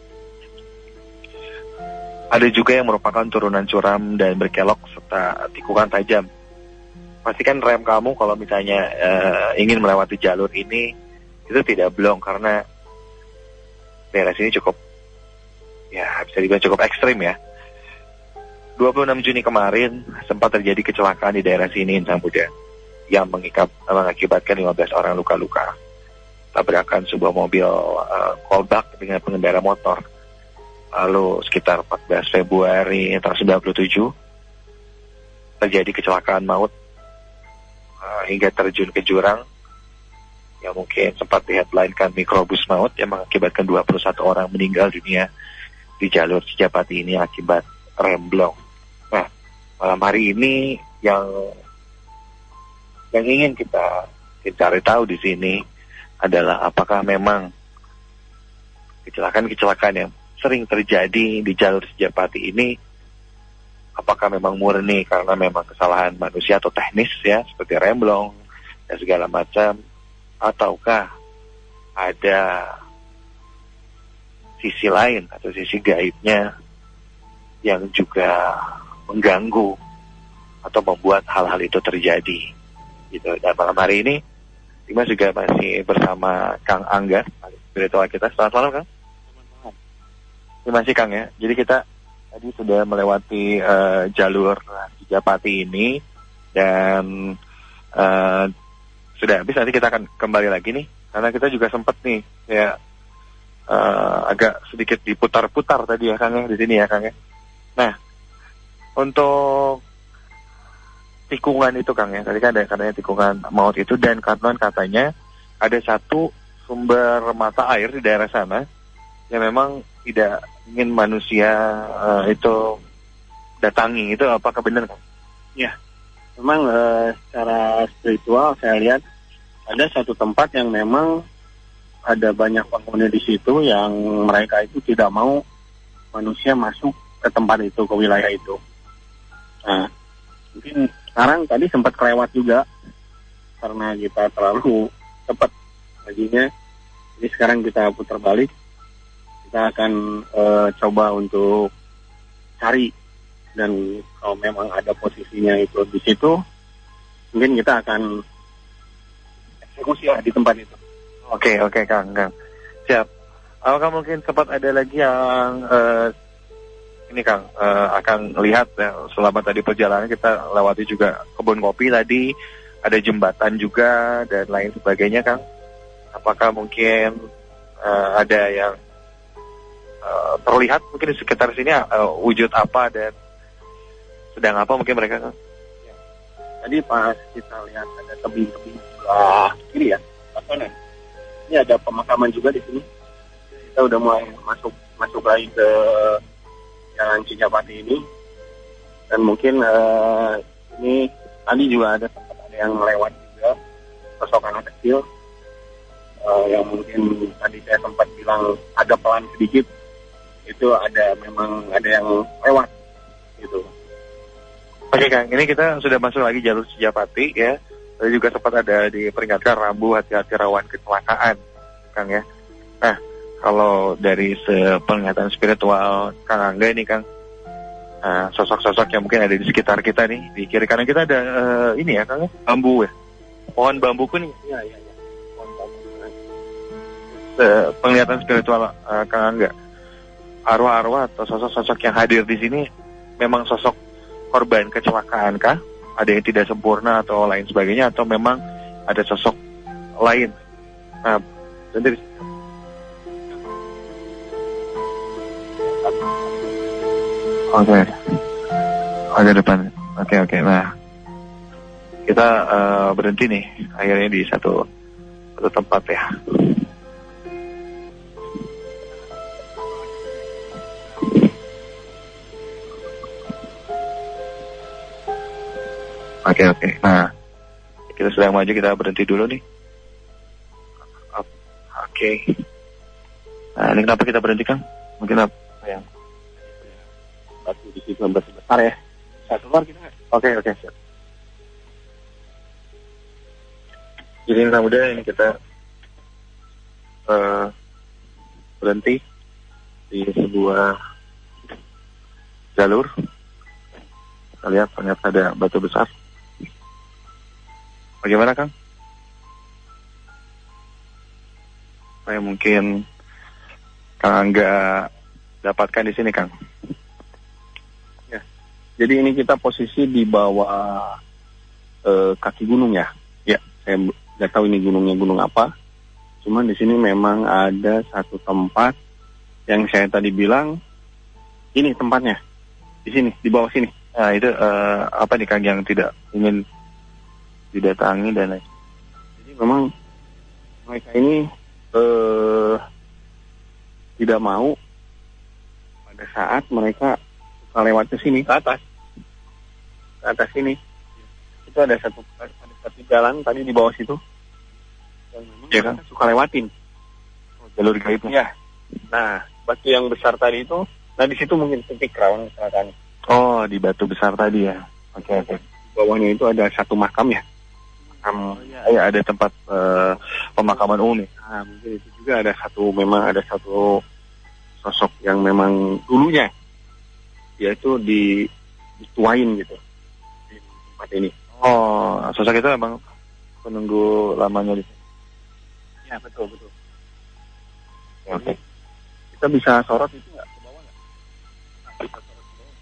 ada juga yang merupakan turunan curam dan berkelok serta tikungan tajam. Pastikan rem kamu kalau misalnya ingin melewati jalur ini itu tidak blong, karena daerah sini cukup, ya bisa dibilang cukup ekstrim ya. 26 Juni kemarin sempat terjadi kecelakaan di daerah sini, Insan Muda, yang mengakibatkan 15 orang luka-luka. Tabrakan sebuah mobil kolbak dengan pengendara motor. Lalu sekitar 14 Februari tahun 97 terjadi kecelakaan maut hingga terjun ke jurang yang mungkin sempat di-headline-kan mikrobus maut yang mengakibatkan 21 orang meninggal dunia di jalur Cijapati ini akibat remblong. Nah, malam hari ini yang ingin kita cari tahu di sini adalah apakah memang kecelakaan yang sering terjadi di jalur Cijapati ini, apakah memang murni karena memang kesalahan manusia atau teknis ya, seperti remblong dan segala macam, ataukah ada sisi lain atau sisi gaibnya yang juga mengganggu atau membuat hal-hal itu terjadi gitu. Dan malam hari ini Dimas juga masih bersama Kang Angga, spiritual kita. Selamat malam, Kang. Terima kasih, Kang ya. Jadi kita tadi sudah melewati jalur Cijapati ini dan sudah habis. Nanti kita akan kembali lagi nih, karena kita juga sempat nih ya agak sedikit diputar-putar tadi ya, Kang ya, di sini ya, Kang ya. Nah, untuk tikungan itu, Kang ya, tadi kan ada katanya tikungan maut itu, dan katanya ada satu sumber mata air di daerah sana yang memang tidak ingin manusia itu datangi. Itu apakah benar, Kang? Ya, memang secara spiritual saya lihat ada satu tempat yang memang ada banyak penghuni di situ yang mereka itu tidak mau manusia masuk ke tempat itu, ke wilayah itu. Nah, mungkin sekarang tadi sempat kelewat juga karena kita terlalu cepat paginya. Jadi sekarang kita putar balik. Kita akan coba untuk cari, dan kalau memang ada posisinya itu di situ, mungkin kita akan eksekusi di tempat itu. Oke, Kang. Siap. Apakah mungkin sempat ada lagi yang ini, Kang, akan lihat ya, selama tadi perjalanan kita lewati juga kebun kopi tadi, ada jembatan juga dan lain sebagainya, Kang. Apakah mungkin ada yang terlihat mungkin di sekitar sini wujud apa dan sedang apa mungkin mereka, Kang? Ya. Tadi pas kita lihat ada tebing-tebing sebelah kiri ya, kanan. Ini ada pemakaman juga di sini. Kita udah mulai masuk lagi ke Jalan Cijapati ini, dan mungkin ini tadi juga ada yang melewat juga sosok anak kecil yang mungkin tadi saya sempat bilang agak pelan sedikit, itu memang ada yang lewat gitu. Oke, Kang, ini kita sudah masuk lagi jalur Cijapati ya. Tadi juga sempat ada diperingatkan rambu hati-hati rawan kecelakaan, Kang ya. Nah, kalau dari penglihatan spiritual Kang Angga ini, Kang, sosok-sosok yang mungkin ada di sekitar kita nih, di kiri kanan kita ada ini ya, Kang, bambu ya, pohon bambu kuning. Iya. Pohon bambu. Penglihatan spiritual Kang Angga, arwah-arwah atau sosok-sosok yang hadir di sini memang sosok korban kecelakaan kah? Ada yang tidak sempurna atau lain sebagainya, atau memang ada sosok lain? Nah, sendiri. Oke. Agak depan. Oke. Nah, kita berhenti nih akhirnya di satu tempat ya. Oke. Nah, kita sedang maju, kita berhenti dulu nih. Oke. Nah, ini kenapa kita berhenti, Kang? Mungkin apa yang batu di situ besar ya. Bisa keluar kita nggak? Oke, siap. Jadi anak muda ini kita berhenti di sebuah jalur. Kita lihat ternyata ada batu besar. Bagaimana, Kang? Saya mungkin Kang Angga dapatkan di sini, Kang. Ya. Jadi ini kita posisi di bawah kaki gunung ya. Ya, saya nggak tahu ini gunungnya gunung apa. Cuman di sini memang ada satu tempat yang saya tadi bilang ini tempatnya. Di sini, di bawah sini. Nah, itu apa nih, Kang, yang tidak ingin didatangi dan lain. Jadi memang mereka ini tidak mau pada saat mereka suka lewat ke sini ke atas sini itu ada satu jalan tadi di bawah situ yang memang ya, mereka suka lewatin jalur gaibnya. Ya, nah batu yang besar tadi itu, nah di situ mungkin titik rawan kecelakaan. Oh, di batu besar tadi ya. Oke. Di bawahnya itu ada satu makam ya. Ya, ada tempat pemakaman umum nih. Nah, mungkin itu juga memang ada satu sosok yang memang dulunya dia itu dituain gitu di tempat ini. Oh, sosok itu memang penunggu lamanya di sini. Ya, betul. Oke. Kita bisa sorot itu nggak ke bawah nggak? Bisa sorot ke bawah.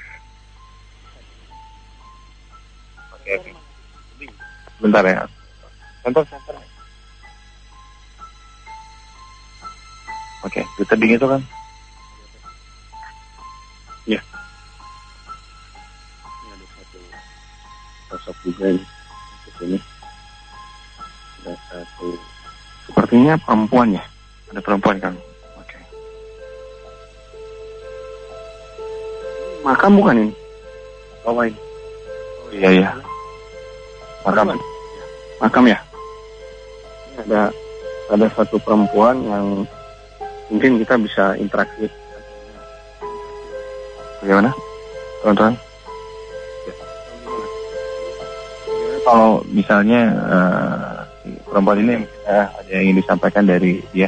Oke. Bentar ya. Center. Oke, di tebing itu kan? Ya. Ini ada satu sosok juga ini di sini. Ada satu. Sepertinya perempuan ya. Ada perempuan, Kang. Oke. Makam bukan ini? Oh, ini. Oh, iya. Makam ya. Ini ada satu perempuan yang mungkin kita bisa interaksi. Bagaimana, teman-teman? Kalau misalnya perempuan ini ada yang ingin disampaikan dari dia,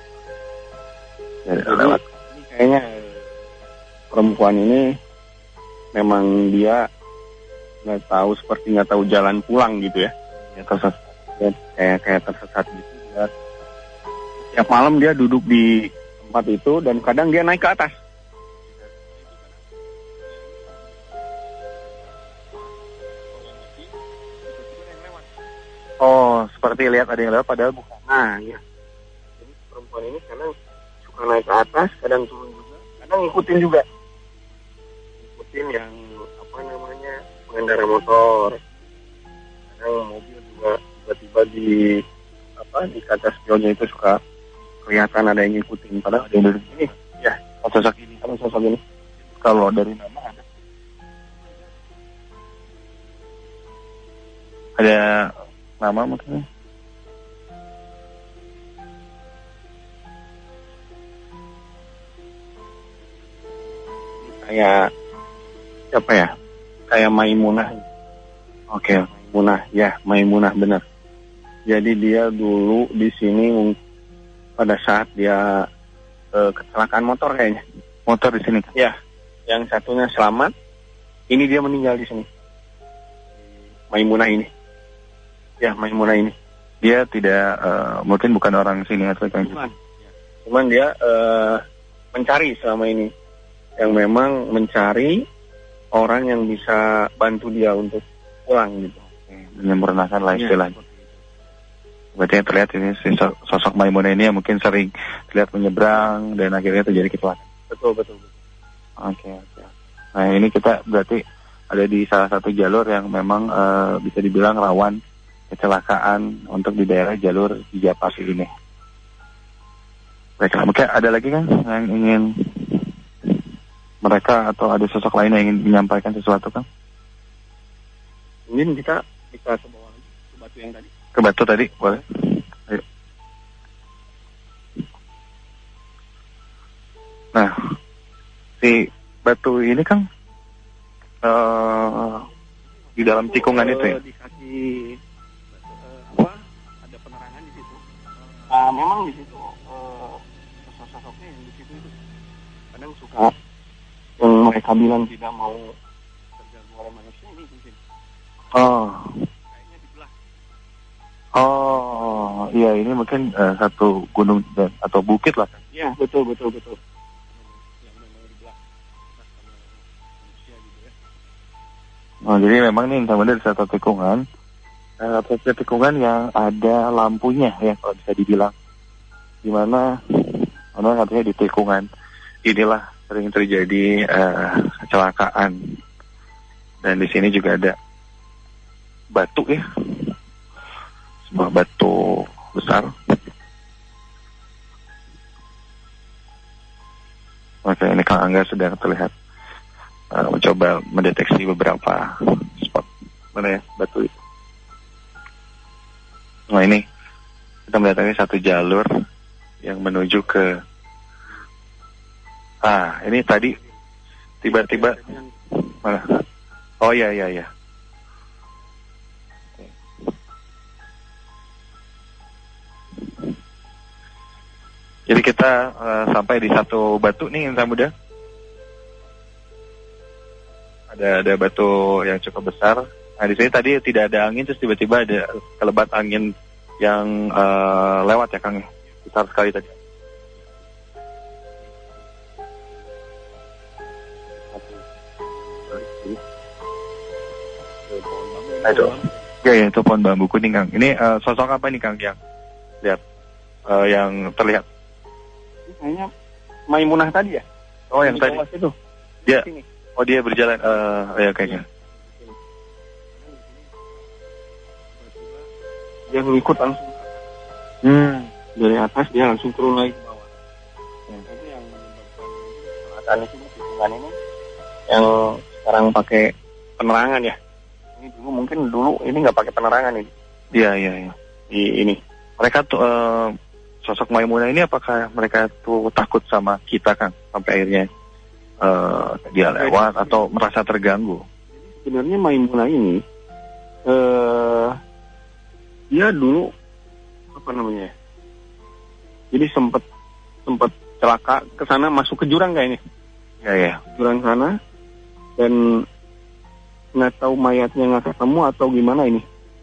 dari lewat. Ini kayaknya perempuan ini memang dia nggak tahu jalan pulang gitu ya. Ya, tersesat. Kayak tersesat gitu. Tiap malam dia duduk di tempat itu dan kadang dia naik ke atas. Oh, seperti lihat ada yang lewat padahal bukan. Nah, ya. Jadi perempuan ini kadang suka naik ke atas, kadang turun juga, kadang ngikutin juga. Ngikutin yang pengendara motor. Kadang mobil juga tiba-tiba di kaca spionnya itu suka kelihatan ada yang ngikutin. Padahal ada yang dari sini. Ya, Sosok ini. Kalau dari nama ada nama mungkin. Kayak siapa ya? Kayak Maimunah. Oke. Maimunah benar. Jadi dia dulu di sini pada saat dia kecelakaan motor kayaknya. Motor di sini. Ya, yang satunya selamat. Ini dia meninggal di sini. Maimunah ini. Ya, Maimunah ini. Dia tidak mungkin bukan orang sini atau kan? Bukan. Cuman dia mencari selama ini. Yang memang mencari orang yang bisa bantu dia untuk pulang gitu. Menyempurnakan lah istilahnya. Berarti yang terlihat ini sosok Maimunah ini yang mungkin sering terlihat menyeberang dan akhirnya terjadi kecelakaan. Betul. Oke. Nah, ini kita berarti ada di salah satu jalur yang memang bisa dibilang rawan kecelakaan untuk di daerah jalur Tijapasi ini. Baiklah, mungkin ada lagi kan yang ingin mereka atau ada sosok lain yang ingin menyampaikan sesuatu, kan? Mungkin kita bisa ke bawah lagi, ke batu yang tadi. Ke batu tadi, boleh? Ayo. Nah, si batu ini Kang di dalam tikungan itu ya? Dikasih ada penerangan di situ. Memang di situ sosok-sosoknya yang di situ itu kadang suka yang mereka bilang tidak mau terganggu oleh manusia ini mungkin. Kayaknya dibelah. Iya ini mungkin satu gunung atau bukit lah. Iya betul. Yang memang dibelah manusia gitu ya. Jadi memang nih ada satu tikungan. Satu tikungan yang ada lampunya ya kalau bisa dibilang. Dimana katanya di tikungan inilah sering terjadi kecelakaan. Dan di sini juga ada batu ya, sebuah batu besar. Oke, ini Kang Angga sedang terlihat mencoba mendeteksi beberapa spot mana ya batu itu. Nah ini kita mendatangi satu jalur yang menuju ke ini tadi tiba-tiba mana? Oh iya. Jadi kita sampai di satu batu nih Insan Muda. Ada batu yang cukup besar. Nah di sini tadi tidak ada angin, terus tiba-tiba ada kelebat angin yang lewat ya Kang, besar sekali tadi. Ya itu pohon bambu kuning Kang. Ini sosok apa nih Kang yang lihat yang terlihat? Kayaknya Maimunah tadi ya. Oh yang tadi. Itu. Dia. Oh dia berjalan. Ya kayaknya. Dia ngikut langsung. Dari atas dia langsung turun lagi ke bawah. Itu yang menyebabkan kecelakaan itu tikungan ini yang sekarang pakai penerangan ya. Ini dulu ini nggak pakai penerangan ini. Iya. Di ini. Mereka tuh sosok Maimunah ini apakah mereka tuh takut sama kita Kang sampai akhirnya dia lewat atau merasa terganggu? Sebenarnya Maimunah ini dia dulu apa namanya? Jadi sempat celaka ke sana, masuk ke jurang kayaknya. Iya. Jurang sana dan nggak tahu mayatnya nggak ketemu atau gimana ini.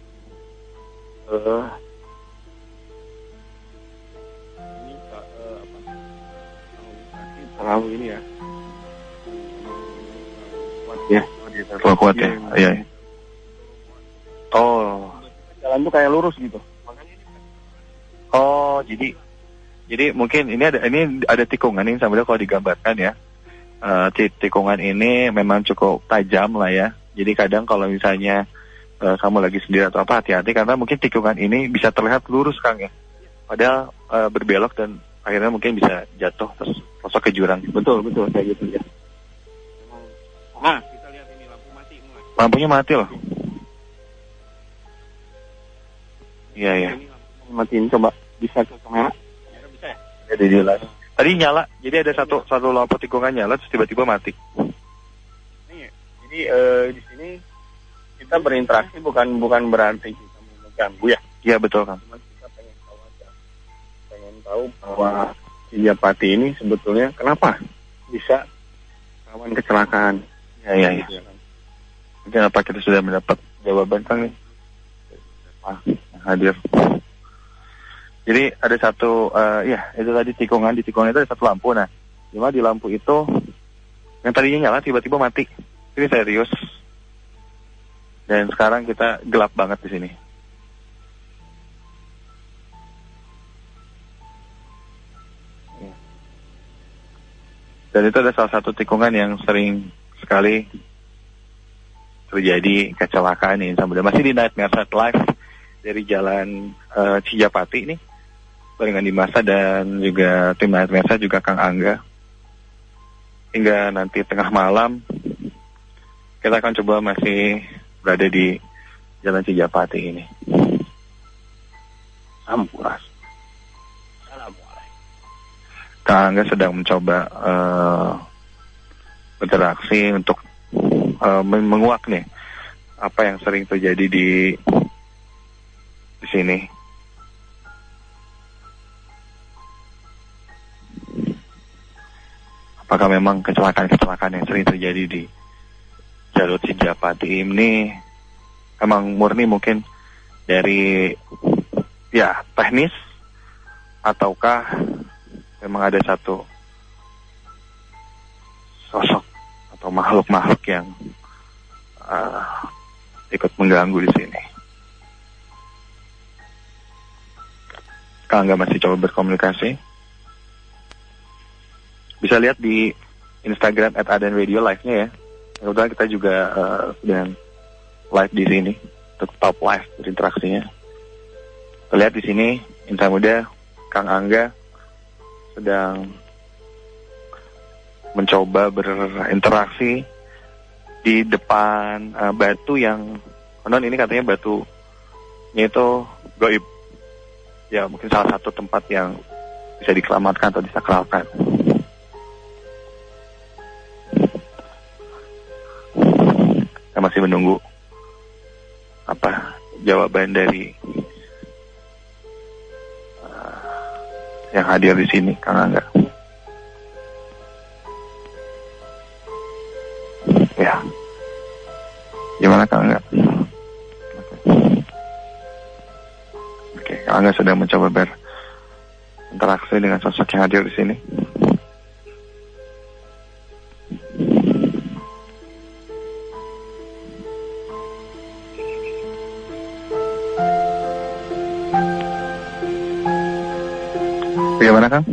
Terlalu ini ya. Kuat ya. Terlalu kuat ya. Iya. Oh. Jalan tuh kayak lurus gitu. Oh, jadi mungkin ini ada tikungan ini sambil kalau digambarkan ya. Tikungan ini memang cukup tajam lah ya. Jadi kadang kalau misalnya kamu lagi sendiri atau apa, hati-hati karena mungkin tikungan ini bisa terlihat lurus Kang ya. Padahal berbelok dan akhirnya mungkin bisa jatuh terus masuk ke jurang. Betul kayak gitu ya. Nah, kita lihat ini lampu mati mulai. Lampunya mati loh. Iya. Matiin coba bisa ke kamera. Ya, bisa ya? Jadi dia lagi. Tadi nyala. Jadi ada satu lampu tikungan nyala terus tiba-tiba mati. Jadi di sini kita berinteraksi bukan berarti kita mengganggu ya. Iya betul Kang. Cuma kita pengen tahu aja. Pengen tahu bahwa Cijapati ini sebetulnya kenapa bisa rawan kecelakaan. Iya. Mungkin apa kita sudah mendapat jawaban Kang nih? Hadir. Jadi ada satu itu tadi tikungan, di tikungan itu ada satu lampu. Nah, cuma di lampu itu yang tadinya nyala tiba-tiba mati. Ini serius. Dan sekarang kita gelap banget di sini. Dan itu ada salah satu tikungan yang sering sekali terjadi kecelakaan ini. Masih di Nightmare Set Live dari jalan Cijapati ini. Barengan Dimasa dan juga tim Nightmare Set juga Kang Angga. Hingga nanti tengah malam kita akan coba masih berada di jalan Cijapati ini. Sampurasun. Assalamualaikum. Kang Angga sedang mencoba berinteraksi untuk menguak nih apa yang sering terjadi di sini. Apakah memang kecelakaan-kecelakaan yang sering terjadi di jalur Cijapati ini emang murni mungkin dari ya teknis, ataukah memang ada satu sosok atau makhluk-makhluk yang ikut mengganggu di sini? Kalau nggak masih coba berkomunikasi, bisa lihat di Instagram @adenradio live-nya ya. Kemudian kita juga sedang live di sini untuk top live berinteraksinya. Kita lihat di sini Insan Muda Kang Angga sedang mencoba berinteraksi di depan batu yang konon ini katanya batunya itu gaib. Ya mungkin salah satu tempat yang bisa diselamatkan atau disakralkan. Kita masih menunggu apa jawaban dari yang hadir di sini, Kang Angga. Ya, gimana Kang Angga? Oke, Kang Angga sedang mencoba berinteraksi dengan sosok yang hadir di sini. Bagaimana Kang?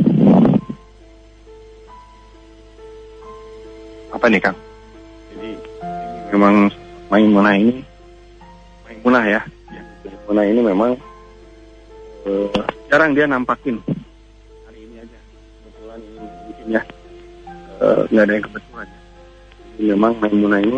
Apa nih Kang? Jadi memang Maimunah ini, Maimunah ya, Maimunah ini memang jarang dia nampakin. Hari ini aja, kebetulan ini mungkin ya, nggak ada yang kebetulan. Jadi memang Maimunah ini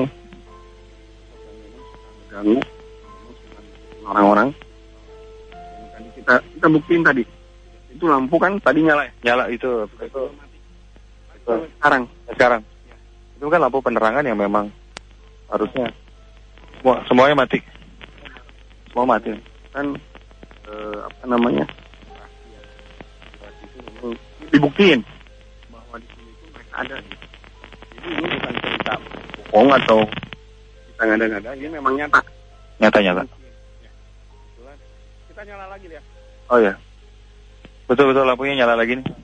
mengganggu orang-orang. Tadi kita buktiin tadi. Itu lampu kan tadi nyala ya? Nyala itu sekarang. Ya. Itu kan lampu penerangan yang memang harusnya semuanya mati. Semua mati. Kan dibuktiin bahwa di sini itu mereka ada. Jadi ini bukan cerita bohong atau kita ngada-ngada, ini memang nyata. Nyata. Ya. Kita nyala lagi ya. Oh ya. Betul lampunya nyala lagi nih.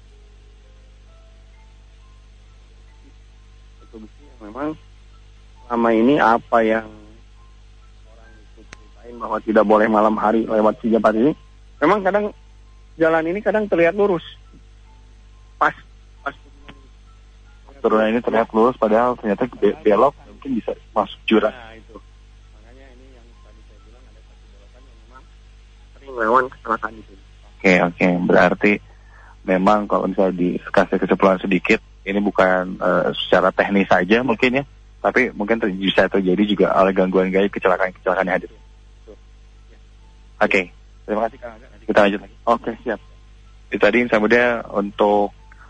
Itu bukti memang selama ini apa yang orang itu ceritain bahwa tidak boleh malam hari lewat Cijapati ini, memang kadang jalan ini kadang terlihat lurus. Pas turunan ini terlihat lurus, padahal ternyata belok mungkin bisa masuk jurang. Nah, itu. Makanya ini yang tadi saya bilang ada satu belokan yang memang sering lewat kecelakaan di sini. Oke, berarti memang kalau misalnya dikasih kesimpulan sedikit, ini bukan secara teknis saja mungkin ya, tapi mungkin bisa terjadi juga oleh gangguan gaib kecelakaan yang hadir. Oke, terima kasih Kang. Nanti kita lanjut lagi. Oke, siap. Itu tadi Insan Muda untuk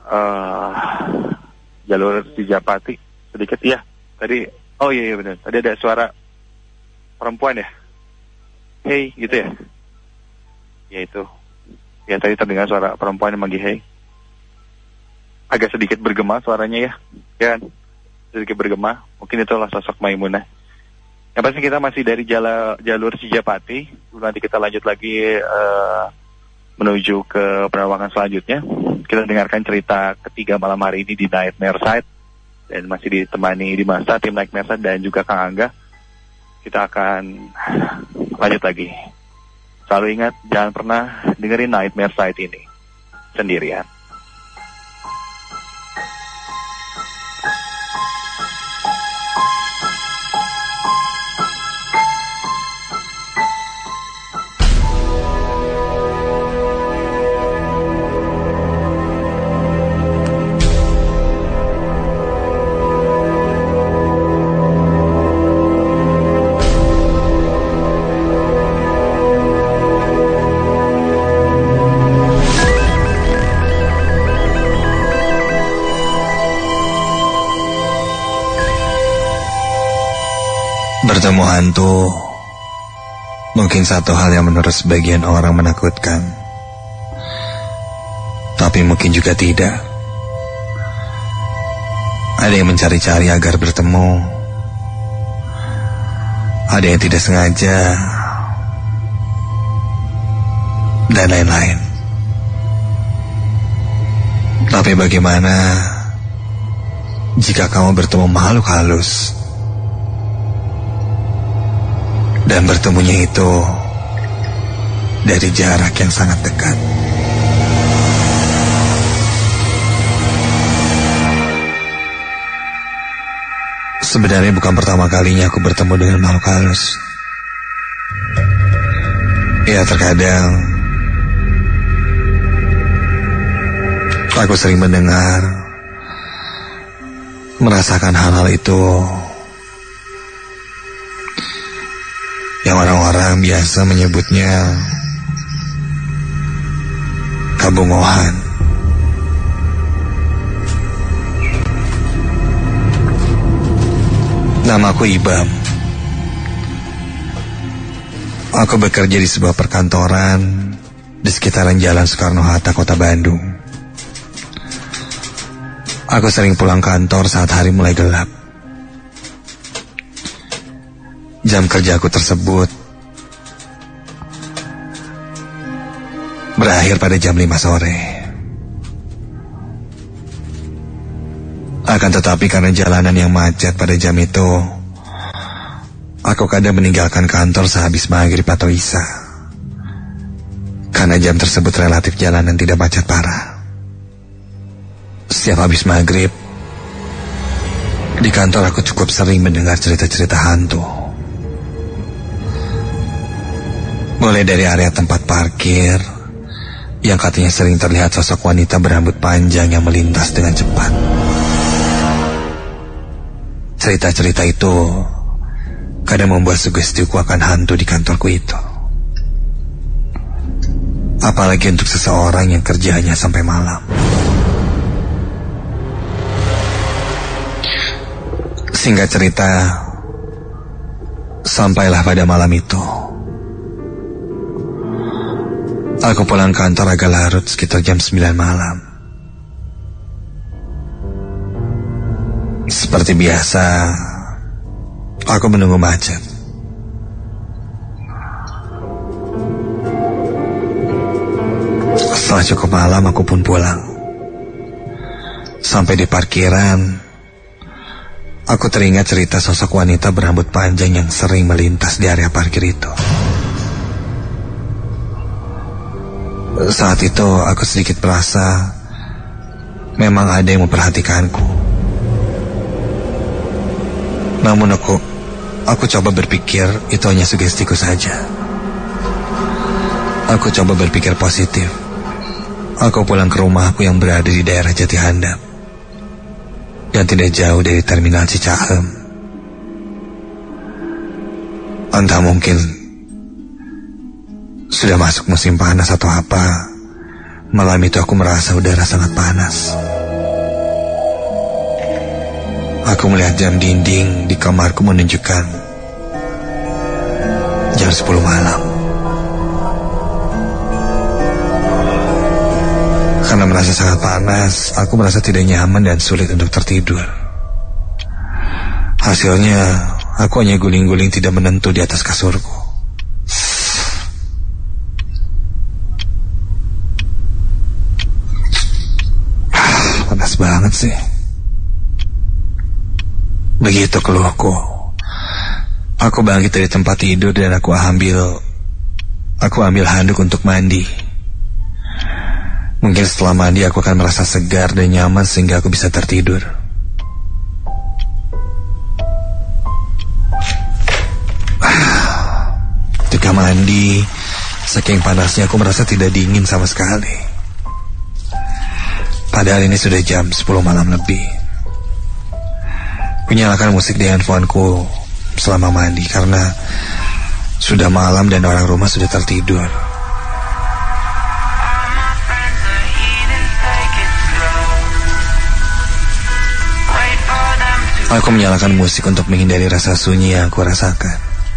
jalur Cijapati sedikit ya. Tadi, oh iya benar. Tadi ada suara perempuan ya. Hey, gitu ya. Ya itu. Ya tadi terdengar suara perempuan yang manggil hey. Agak sedikit bergema suaranya ya. Ya kan? Sedikit bergema. Mungkin itulah sosok Maimunah. Yang pasti kita masih dari jalur Cijapati. Nanti kita lanjut lagi menuju ke penerbangan selanjutnya. Kita dengarkan cerita ketiga malam hari ini di Nightmare Side. Dan masih ditemani di masa tim Nightmare Side dan juga Kang Angga. Kita akan lanjut lagi. Selalu ingat, jangan pernah dengerin Nightmare Side ini sendirian. Bertemu hantu mungkin satu hal yang menurut sebagian orang menakutkan, tapi mungkin juga tidak. Ada yang mencari-cari agar bertemu, ada yang tidak sengaja, dan lain-lain. Tapi bagaimana jika kamu bertemu makhluk halus dan bertemunya itu dari jarak yang sangat dekat? Sebenarnya bukan pertama kalinya aku bertemu dengan makhluk halus. Ya, terkadang aku sering mendengar, merasakan hal-hal itu yang orang-orang biasa menyebutnya kabungohan. Namaku Ibam. Aku bekerja di sebuah perkantoran di sekitaran Jalan Soekarno-Hatta, Kota Bandung. Aku sering pulang kantor saat hari mulai gelap. Jam kerjaku tersebut berakhir pada jam 5 sore. Akan tetapi karena jalanan yang macet pada jam itu, aku kadang meninggalkan kantor sehabis maghrib atau isya. Karena jam tersebut relatif jalanan tidak macet parah. Setiap habis maghrib, di kantor aku cukup sering mendengar cerita-cerita hantu. Mulai dari area tempat parkir, yang katanya sering terlihat sosok wanita berambut panjang yang melintas dengan cepat. Cerita-cerita itu kadang membuat sugestiku akan hantu di kantorku itu. Apalagi untuk seseorang yang kerjanya sampai malam. Singkat cerita, sampailah pada malam itu. Aku pulang kantor agak larut sekitar jam 9 malam. Seperti biasa, aku menunggu macet. Setelah cukup malam, aku pun pulang. Sampai di parkiran, aku teringat cerita sosok wanita berambut panjang yang sering melintas di area parkir itu. Saat itu aku sedikit merasa memang ada yang memperhatikanku. Namun aku coba berpikir itu hanya sugestiku saja. Aku coba berpikir positif. Aku pulang ke rumahku yang berada di daerah Jatihandap, yang tidak jauh dari terminal Cicahem. Entah mungkin sudah masuk musim panas atau apa, malam itu aku merasa udara sangat panas. Aku melihat jam dinding di kamarku menunjukkan jam 10 malam. Karena merasa sangat panas, aku merasa tidak nyaman dan sulit untuk tertidur. Hasilnya, aku hanya guling-guling tidak menentu di atas kasurku. Panas banget sih. Begitu keluhku. Aku bangkit dari tempat tidur dan aku ambil handuk untuk mandi. Mungkin setelah mandi aku akan merasa segar dan nyaman sehingga aku bisa tertidur. Ketika mandi, saking panasnya aku merasa tidak dingin sama sekali. Padahal ini sudah jam 10 malam lebih. Kunyalakan musik di handphoneku selama mandi karena sudah malam dan orang rumah sudah tertidur. Aku menyalakan musik untuk menghindari rasa sunyi yang aku rasakan.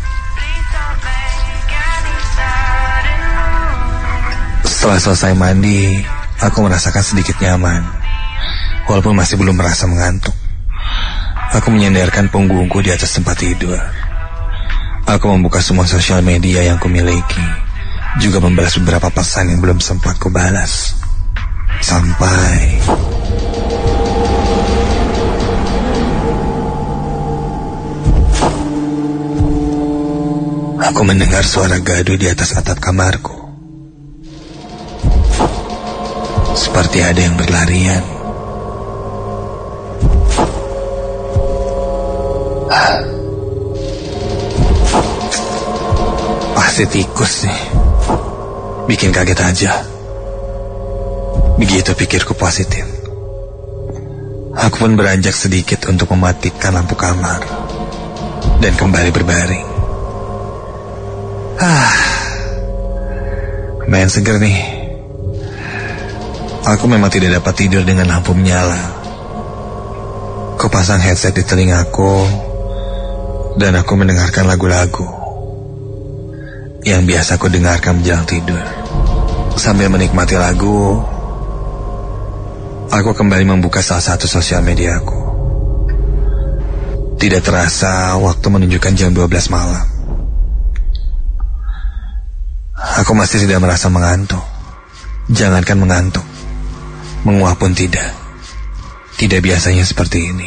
Setelah selesai mandi, aku merasakan sedikit nyaman, walaupun masih belum merasa mengantuk. Aku menyandarkan punggungku di atas tempat tidur. Aku membuka semua sosial media yang kumiliki, juga membalas beberapa pesan yang belum sempat kubalas. Sampai aku mendengar suara gaduh di atas atap kamarku. Seperti ada yang berlarian. Pasti tikus nih. Bikin kaget aja. Begitu pikirku positif. Aku pun beranjak sedikit untuk mematikan lampu kamar dan kembali berbaring. Lumayan seger nih. Aku memang tidak dapat tidur dengan lampu menyala. Ku pasang headset di telingaku dan aku mendengarkan lagu-lagu yang biasa ku dengarkan menjelang tidur. Sambil menikmati lagu, aku kembali membuka salah satu sosial mediaku. Tidak terasa waktu menunjukkan jam 12 malam. Aku masih tidak merasa mengantuk. Jangankan mengantuk, menguap pun tidak. Tidak biasanya seperti ini.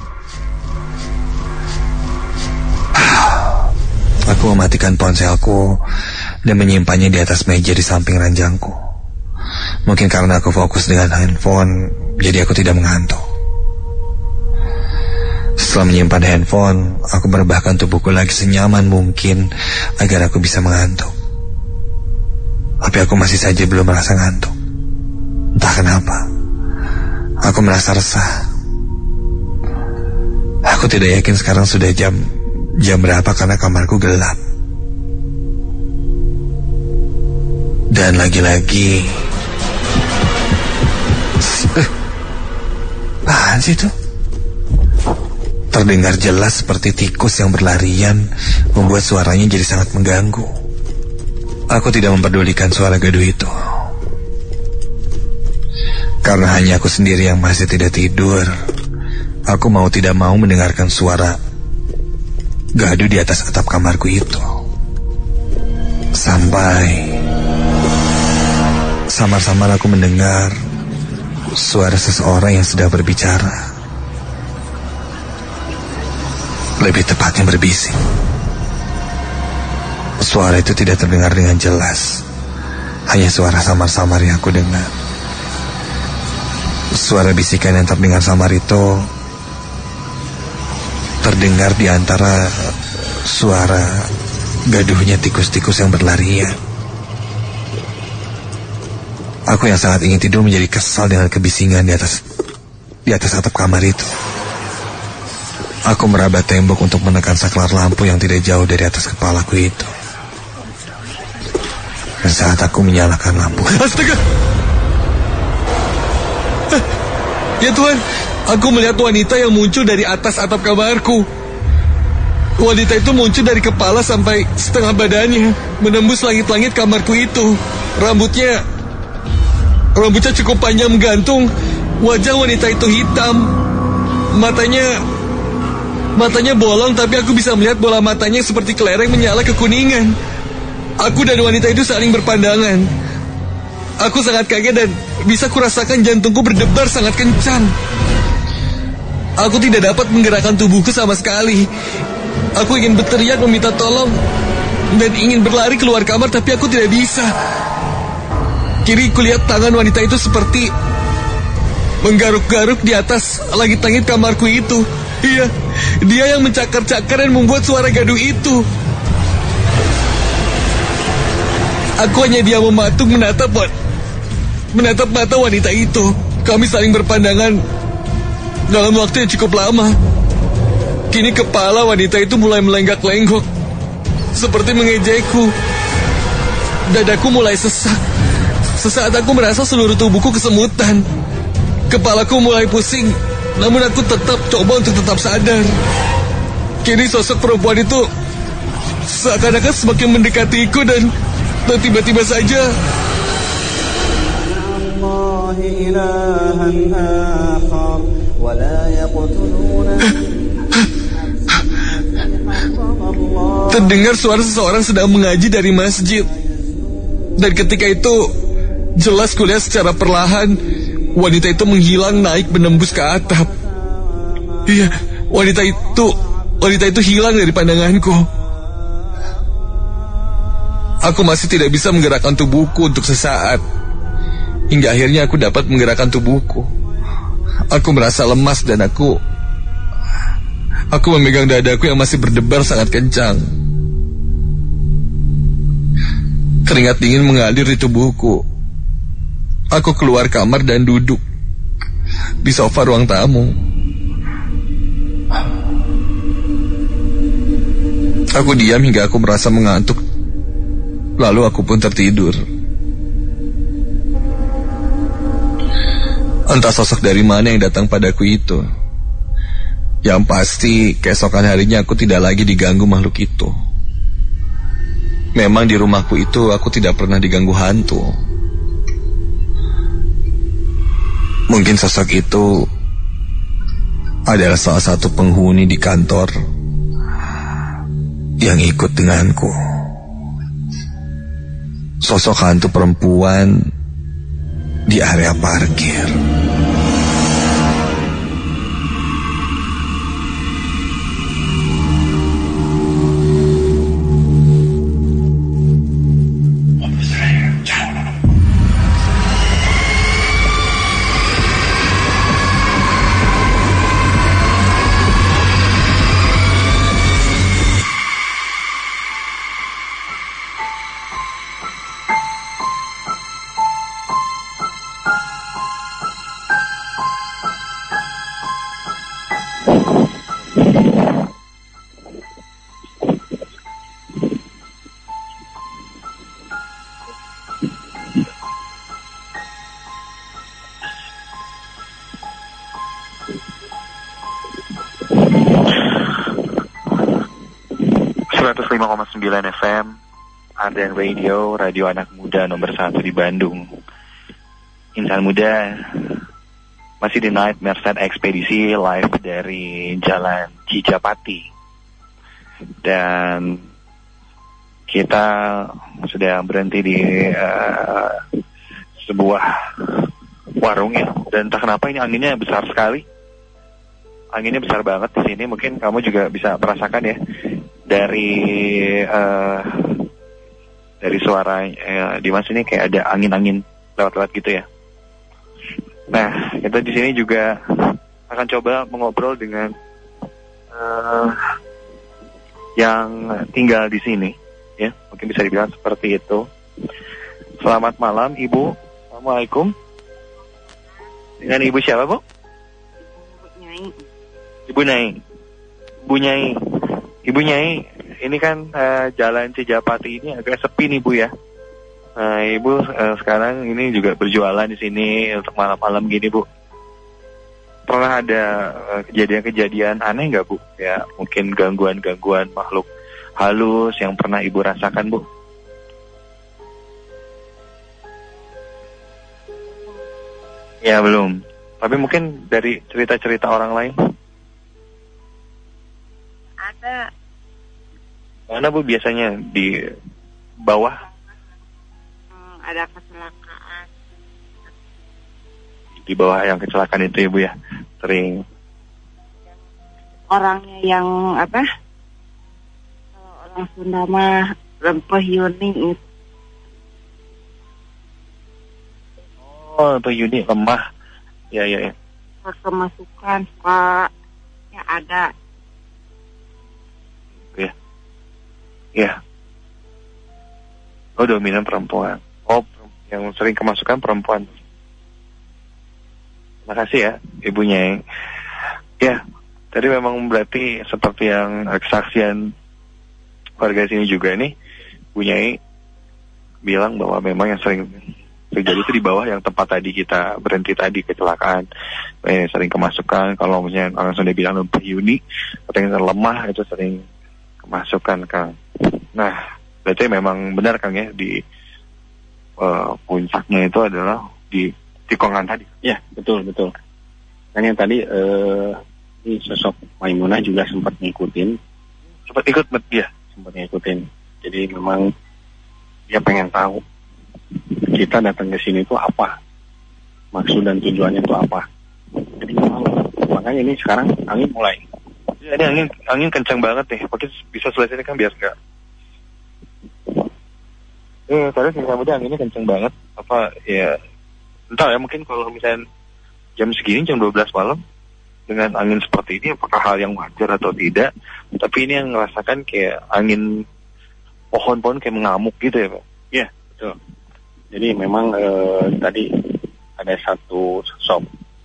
Aku mematikan ponselku dan menyimpannya di atas meja di samping ranjangku. Mungkin karena aku fokus dengan handphone, jadi aku tidak mengantuk. Setelah menyimpan handphone, aku merebahkan tubuhku lagi senyaman mungkin agar aku bisa mengantuk. Tapi aku masih saja belum merasa ngantuk. Entah kenapa, aku merasa resah. Aku tidak yakin sekarang sudah jam berapa karena kamarku gelap. Dan lagi-lagi apaan sih itu? Terdengar jelas seperti tikus yang berlarian, membuat suaranya jadi sangat mengganggu. Aku tidak mempedulikan suara gaduh itu, karena hanya aku sendiri yang masih tidak tidur. Aku mau tidak mau mendengarkan suara gaduh di atas atap kamarku itu. Sampai samar-samar aku mendengar suara seseorang yang sedang berbicara. Lebih tepatnya berbisik. Suara itu tidak terdengar dengan jelas, hanya suara samar-samar yang aku dengar. Suara bisikan yang terdengar samar itu terdengar di antara suara gaduhnya tikus-tikus yang berlarian. Aku yang sangat ingin tidur menjadi kesal dengan kebisingan di atas atap kamar itu. Aku meraba tembok untuk menekan saklar lampu yang tidak jauh dari atas kepalaku itu. Dan saat aku menyalakan lampu, astaga! Ya Tuhan, aku melihat wanita yang muncul dari atas atap kamarku. Wanita itu muncul dari kepala sampai setengah badannya, menembus langit-langit kamarku itu. Rambutnya cukup panjang menggantung. Wajah wanita itu hitam. Matanya bolong, tapi aku bisa melihat bola matanya seperti kelereng menyala kekuningan. Aku dan wanita itu saling berpandangan. Aku sangat kaget dan bisa kurasakan jantungku berdebar sangat kencang. Aku tidak dapat menggerakkan tubuhku sama sekali. Aku ingin berteriak meminta tolong dan ingin berlari keluar kamar, tapi aku tidak bisa. Kiri kulihat tangan wanita itu seperti menggaruk-garuk di atas langit-langit kamarku itu. Iya, dia yang mencakar-cakar dan membuat suara gaduh itu. Aku hanya diam mematung menatap mata wanita itu. Kami saling berpandangan dalam waktu yang cukup lama. Kini kepala wanita itu mulai melenggak-lenggok, seperti mengejekku. Dadaku mulai sesak. Sesaat aku merasa seluruh tubuhku kesemutan. Kepalaku mulai pusing Namun aku tetap coba untuk tetap sadar. Kini sosok perempuan itu seakan-akan semakin mendekatiku dan tiba-tiba saja terdengar suara seseorang sedang mengaji dari masjid. Dan ketika itu jelas kulihat secara perlahan wanita itu menghilang naik menembus ke atap. Iya, wanita itu hilang dari pandanganku. Aku masih tidak bisa menggerakkan tubuhku untuk sesaat. Hingga akhirnya aku dapat menggerakkan tubuhku. Aku merasa lemas dan aku memegang dadaku yang masih berdebar sangat kencang. Keringat dingin mengalir di tubuhku. Aku keluar kamar dan duduk di sofa ruang tamu. Aku diam hingga aku merasa mengantuk. Lalu aku pun tertidur. Entah sosok dari mana yang datang padaku itu. Yang pasti keesokan harinya aku tidak lagi diganggu makhluk itu. Memang di rumahku itu aku tidak pernah diganggu hantu. Mungkin sosok itu adalah salah satu penghuni di kantor yang ikut denganku. Sosok hantu perempuan di area parkir. FM, Ardan Radio, radio anak muda nomor 1 di Bandung. Insan muda masih di Nightmare Set Ekspedisi live dari Jalan Cijapati. Dan kita sudah berhenti di sebuah warung ya. Dan entah kenapa ini anginnya besar sekali. Anginnya besar banget di sini. Mungkin kamu juga bisa merasakan ya. Dari suara di mas ini kayak ada angin-angin lewat-lewat gitu ya. Nah, kita di sini juga akan coba mengobrol dengan yang tinggal di sini, ya, mungkin bisa dibilang seperti itu. Selamat malam, Ibu. Assalamualaikum. Dengan Ibu siapa, Bu? Ibu Nyai. Bu Nyai. Ibu Nyai, ini kan Jalan Cijapati ini agak sepi nih Bu ya. Ibu sekarang ini juga berjualan di sini untuk malam-malam gini Bu. Pernah ada kejadian-kejadian aneh nggak Bu? Ya mungkin gangguan-gangguan makhluk halus yang pernah Ibu rasakan Bu? Ya belum. Tapi mungkin dari cerita-cerita orang lain. Ada. Mana Bu biasanya di bawah? Ada kecelakaan. Di bawah yang kecelakaan itu ya Bu ya, sering. Orangnya yang apa? Kalau orang Sunda mah rempeh yuning itu. Oh, rempeh yuning lemah. Ya. Kemasukan Pak. Ya ada. Ya. Oh, dominan perempuan. Oh, yang sering kemasukan perempuan. Terima kasih ya, Ibunya. Ya, tadi memang berarti seperti yang kesaksian warga sini juga nih, Bu Nyai bilang bahwa memang yang sering terjadi itu di bawah yang tempat tadi kita berhenti tadi, kecelakaan. Sering kemasukan, kalau misalnya orang sudah bilang lumpuh Yuni, katanya lemah itu sering kemasukan, Kang. Nah, berarti memang benar, Kang, ya, di puncaknya itu adalah di tikungan tadi. Ya, betul. Kan yang tadi ini sosok Maimunah juga sempat ngikutin. Sempat ngikutin. Jadi memang dia pengen tahu kita datang ke sini itu apa, maksud dan tujuannya itu apa. Jadi makanya ini sekarang angin mulai. Ya, ini angin kencang banget nih. Mungkin bisa selesai ini kan biar enggak. Terus misalnya anginnya kencang banget. Apa ya? Entah ya, mungkin kalau misalnya jam segini, jam 12 malam dengan angin seperti ini, apakah hal yang wajar atau tidak? Tapi ini yang ngerasakan kayak angin pohon-pohon kayak mengamuk gitu ya, Pak? Iya, betul. Jadi memang tadi ada satu sosok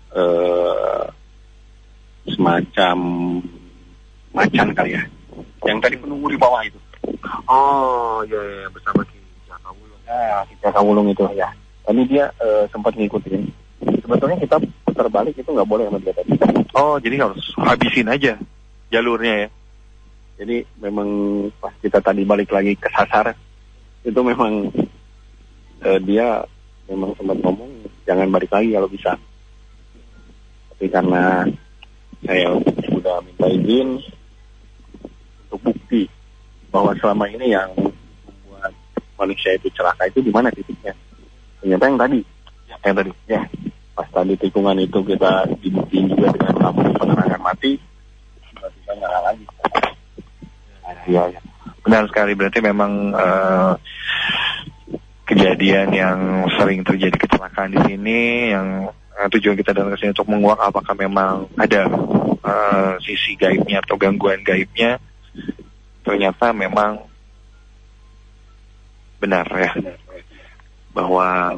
semacam macan kali ya, yang tadi penunggu di bawah itu. Oh iya, bersama Ki Jaka Wulung. Ki Jaka Wulung itu ya. Tadi dia sempat ngikutin. Sebetulnya kita putar balik itu nggak boleh sama dia tadi. Oh, jadi harus habisin aja jalurnya ya. Jadi memang pas kita tadi balik lagi ke sasar, itu memang dia memang sempat ngomong jangan balik lagi kalau bisa. Tapi karena saya sudah minta izin untuk bukti bahwa selama ini yang membuat manusia itu celaka itu di mana titiknya. Ternyata yang tadi. Ya. Pas tadi tikungan itu kita dibuktiin juga dengan lampu penerangan mati, tiba-tiba nyala lagi. Iya. Benar sekali, berarti memang kejadian yang sering terjadi kecelakaan di sini, yang tujuan kita datang ke sini untuk menguak apakah memang ada sisi gaibnya atau gangguan gaibnya. Ternyata memang benar ya, bahwa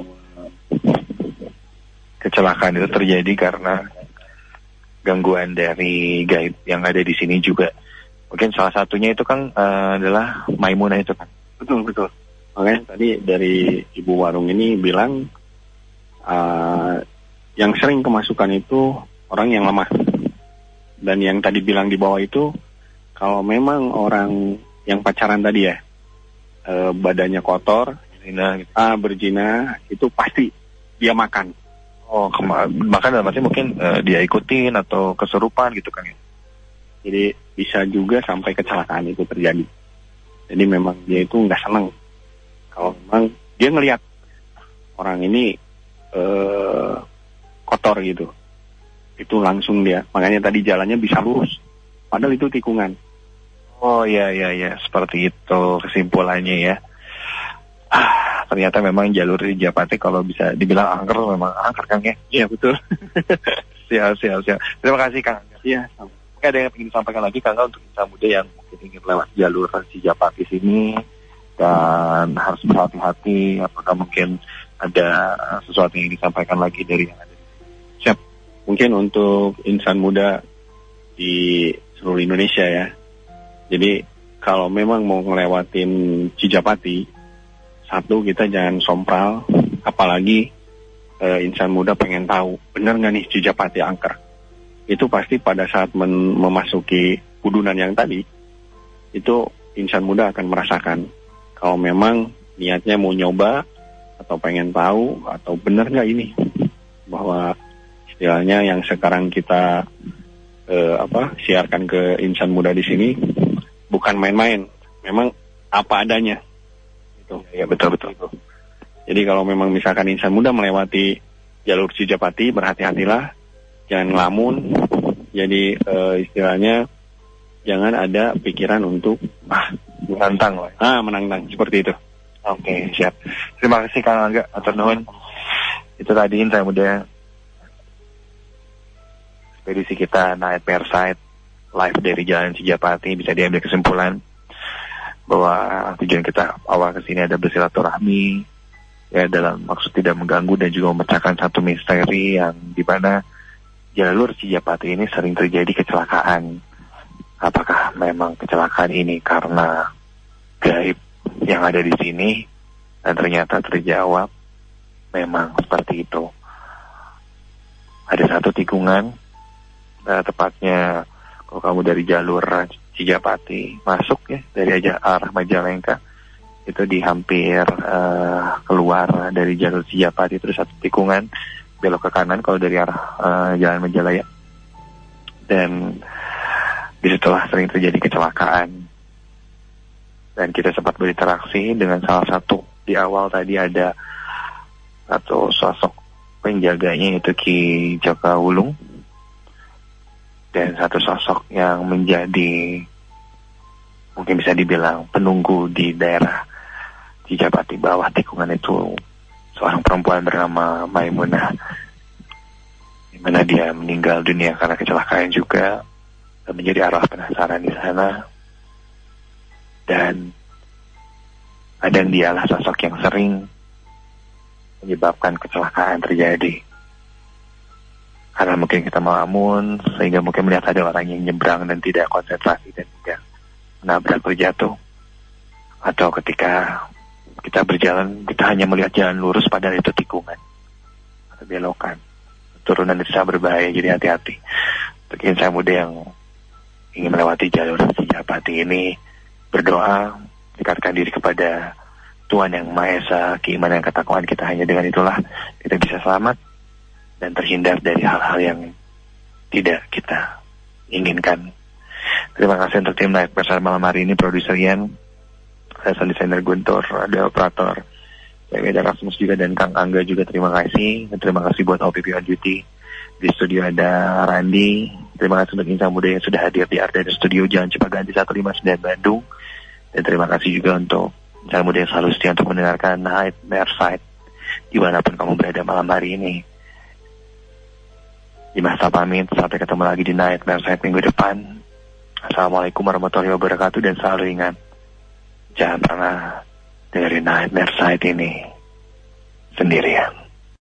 kecelakaan itu terjadi karena gangguan dari gaib yang ada di sini juga. Mungkin salah satunya itu kan adalah Maimunah itu kan. Betul. Makanya tadi dari ibu warung ini bilang yang sering kemasukan itu orang yang lemah. Dan yang tadi bilang di bawah itu, kalau memang orang yang pacaran tadi ya, badannya kotor, berzina, itu pasti dia makan. Oh, makan dalam arti mungkin dia ikutin atau kesurupan gitu kan ya. Jadi bisa juga sampai kecelakaan itu terjadi. Jadi memang dia itu nggak senang. Kalau memang dia ngelihat orang ini kotor gitu, itu langsung dia. Makanya tadi jalannya bisa lurus, padahal itu tikungan. Oh iya, seperti itu kesimpulannya ya. Ternyata memang jalur di Japati kalau bisa dibilang angker, memang angker, Kang ya. Iya betul. Siap. Terima kasih, Kang. Iya. Mungkin ada yang ingin disampaikan lagi, Kang, untuk insan muda yang mungkin ingin lewat jalur si Japati sini dan harus berhati-hati. Apakah mungkin ada sesuatu yang disampaikan lagi dari yang ada? Siap. Mungkin untuk insan muda di seluruh Indonesia ya. Jadi kalau memang mau ngelewatin Cijapati, satu, kita jangan sompral, apalagi insan muda pengen tahu benar nggak nih Cijapati angker. Itu pasti pada saat memasuki pudunan yang tadi, itu insan muda akan merasakan kalau memang niatnya mau nyoba atau pengen tahu atau benar nggak ini, bahwa istilahnya yang sekarang kita siarkan ke insan muda di sini bukan main-main, memang apa adanya. Itu ya betul. Jadi kalau memang misalkan insan muda melewati jalur Cijapati, berhati-hatilah, jangan ngelamun. Jadi istilahnya jangan ada pikiran untuk menantang. Menantang seperti itu. Oke, siap. Terima kasih Kang Angga atur nuhun. Itu tadi insan muda ekspedisi kita Night Perside live dari Jalan Cijapati. Bisa diambil kesimpulan bahwa tujuan kita awal kesini ada bersilaturahmi ya, dalam maksud tidak mengganggu dan juga memecahkan satu misteri yang dimana jalur Cijapati ini sering terjadi kecelakaan. Apakah memang kecelakaan ini karena gaib yang ada di sini? Dan ternyata terjawab memang seperti itu. Ada satu tikungan, tepatnya kalau kamu dari jalur Cijapati masuk ya dari arah Majalengka, itu di hampir keluar dari jalur Cijapati, terus satu tikungan belok ke kanan kalau dari arah Jalan Majalaya. Dan disitulah sering terjadi kecelakaan. Dan kita sempat berinteraksi dengan salah satu. Di awal tadi ada satu sosok penjaganya, itu Ki Jaka Wulung, dan satu sosok yang menjadi mungkin bisa dibilang penunggu di daerah Cijapati bawah tikungan itu, seorang perempuan bernama Maimunah, di mana dia meninggal dunia karena kecelakaan juga, dan menjadi arwah penasaran di sana. Dan dan dialah sosok yang sering menyebabkan kecelakaan terjadi. Karena mungkin kita melamun, sehingga mungkin melihat ada orang yang nyebrang dan tidak konsentrasi dan tidak menabrak atau jatuh. Atau ketika kita berjalan, kita hanya melihat jalan lurus padahal itu tikungan atau belokan. Turunan itu sangat berbahaya, jadi hati-hati. Untuk insan muda yang ingin melewati jalur Cijapati ini, berdoa, dekatkan diri kepada Tuhan Yang Maha Esa, keimanan dan ketakwaan kita, hanya dengan itulah kita bisa selamat dan terhindar dari hal-hal yang tidak kita inginkan. Terima kasih untuk tim Night Bersama malam hari ini, produser Ian, sound designer Guntur, ada operator Medan Rasmus juga, dan Kang Angga juga terima kasih. Dan terima kasih buat OPP on Duty. Di studio ada Randi. Terima kasih untuk insan muda yang sudah hadir di Arden Studio Jalan Cipaganti 159 Bandung. Dan terima kasih juga untuk insan muda yang selalu setia untuk mendengarkan Nightmare Side dimanapun kamu berada malam hari ini. Di masa pamit, sampai ketemu lagi di Nightmare Side minggu depan. Assalamualaikum warahmatullahi wabarakatuh, dan selalu ingat, jangan pernah dengerin Nightmare Side ini sendirian.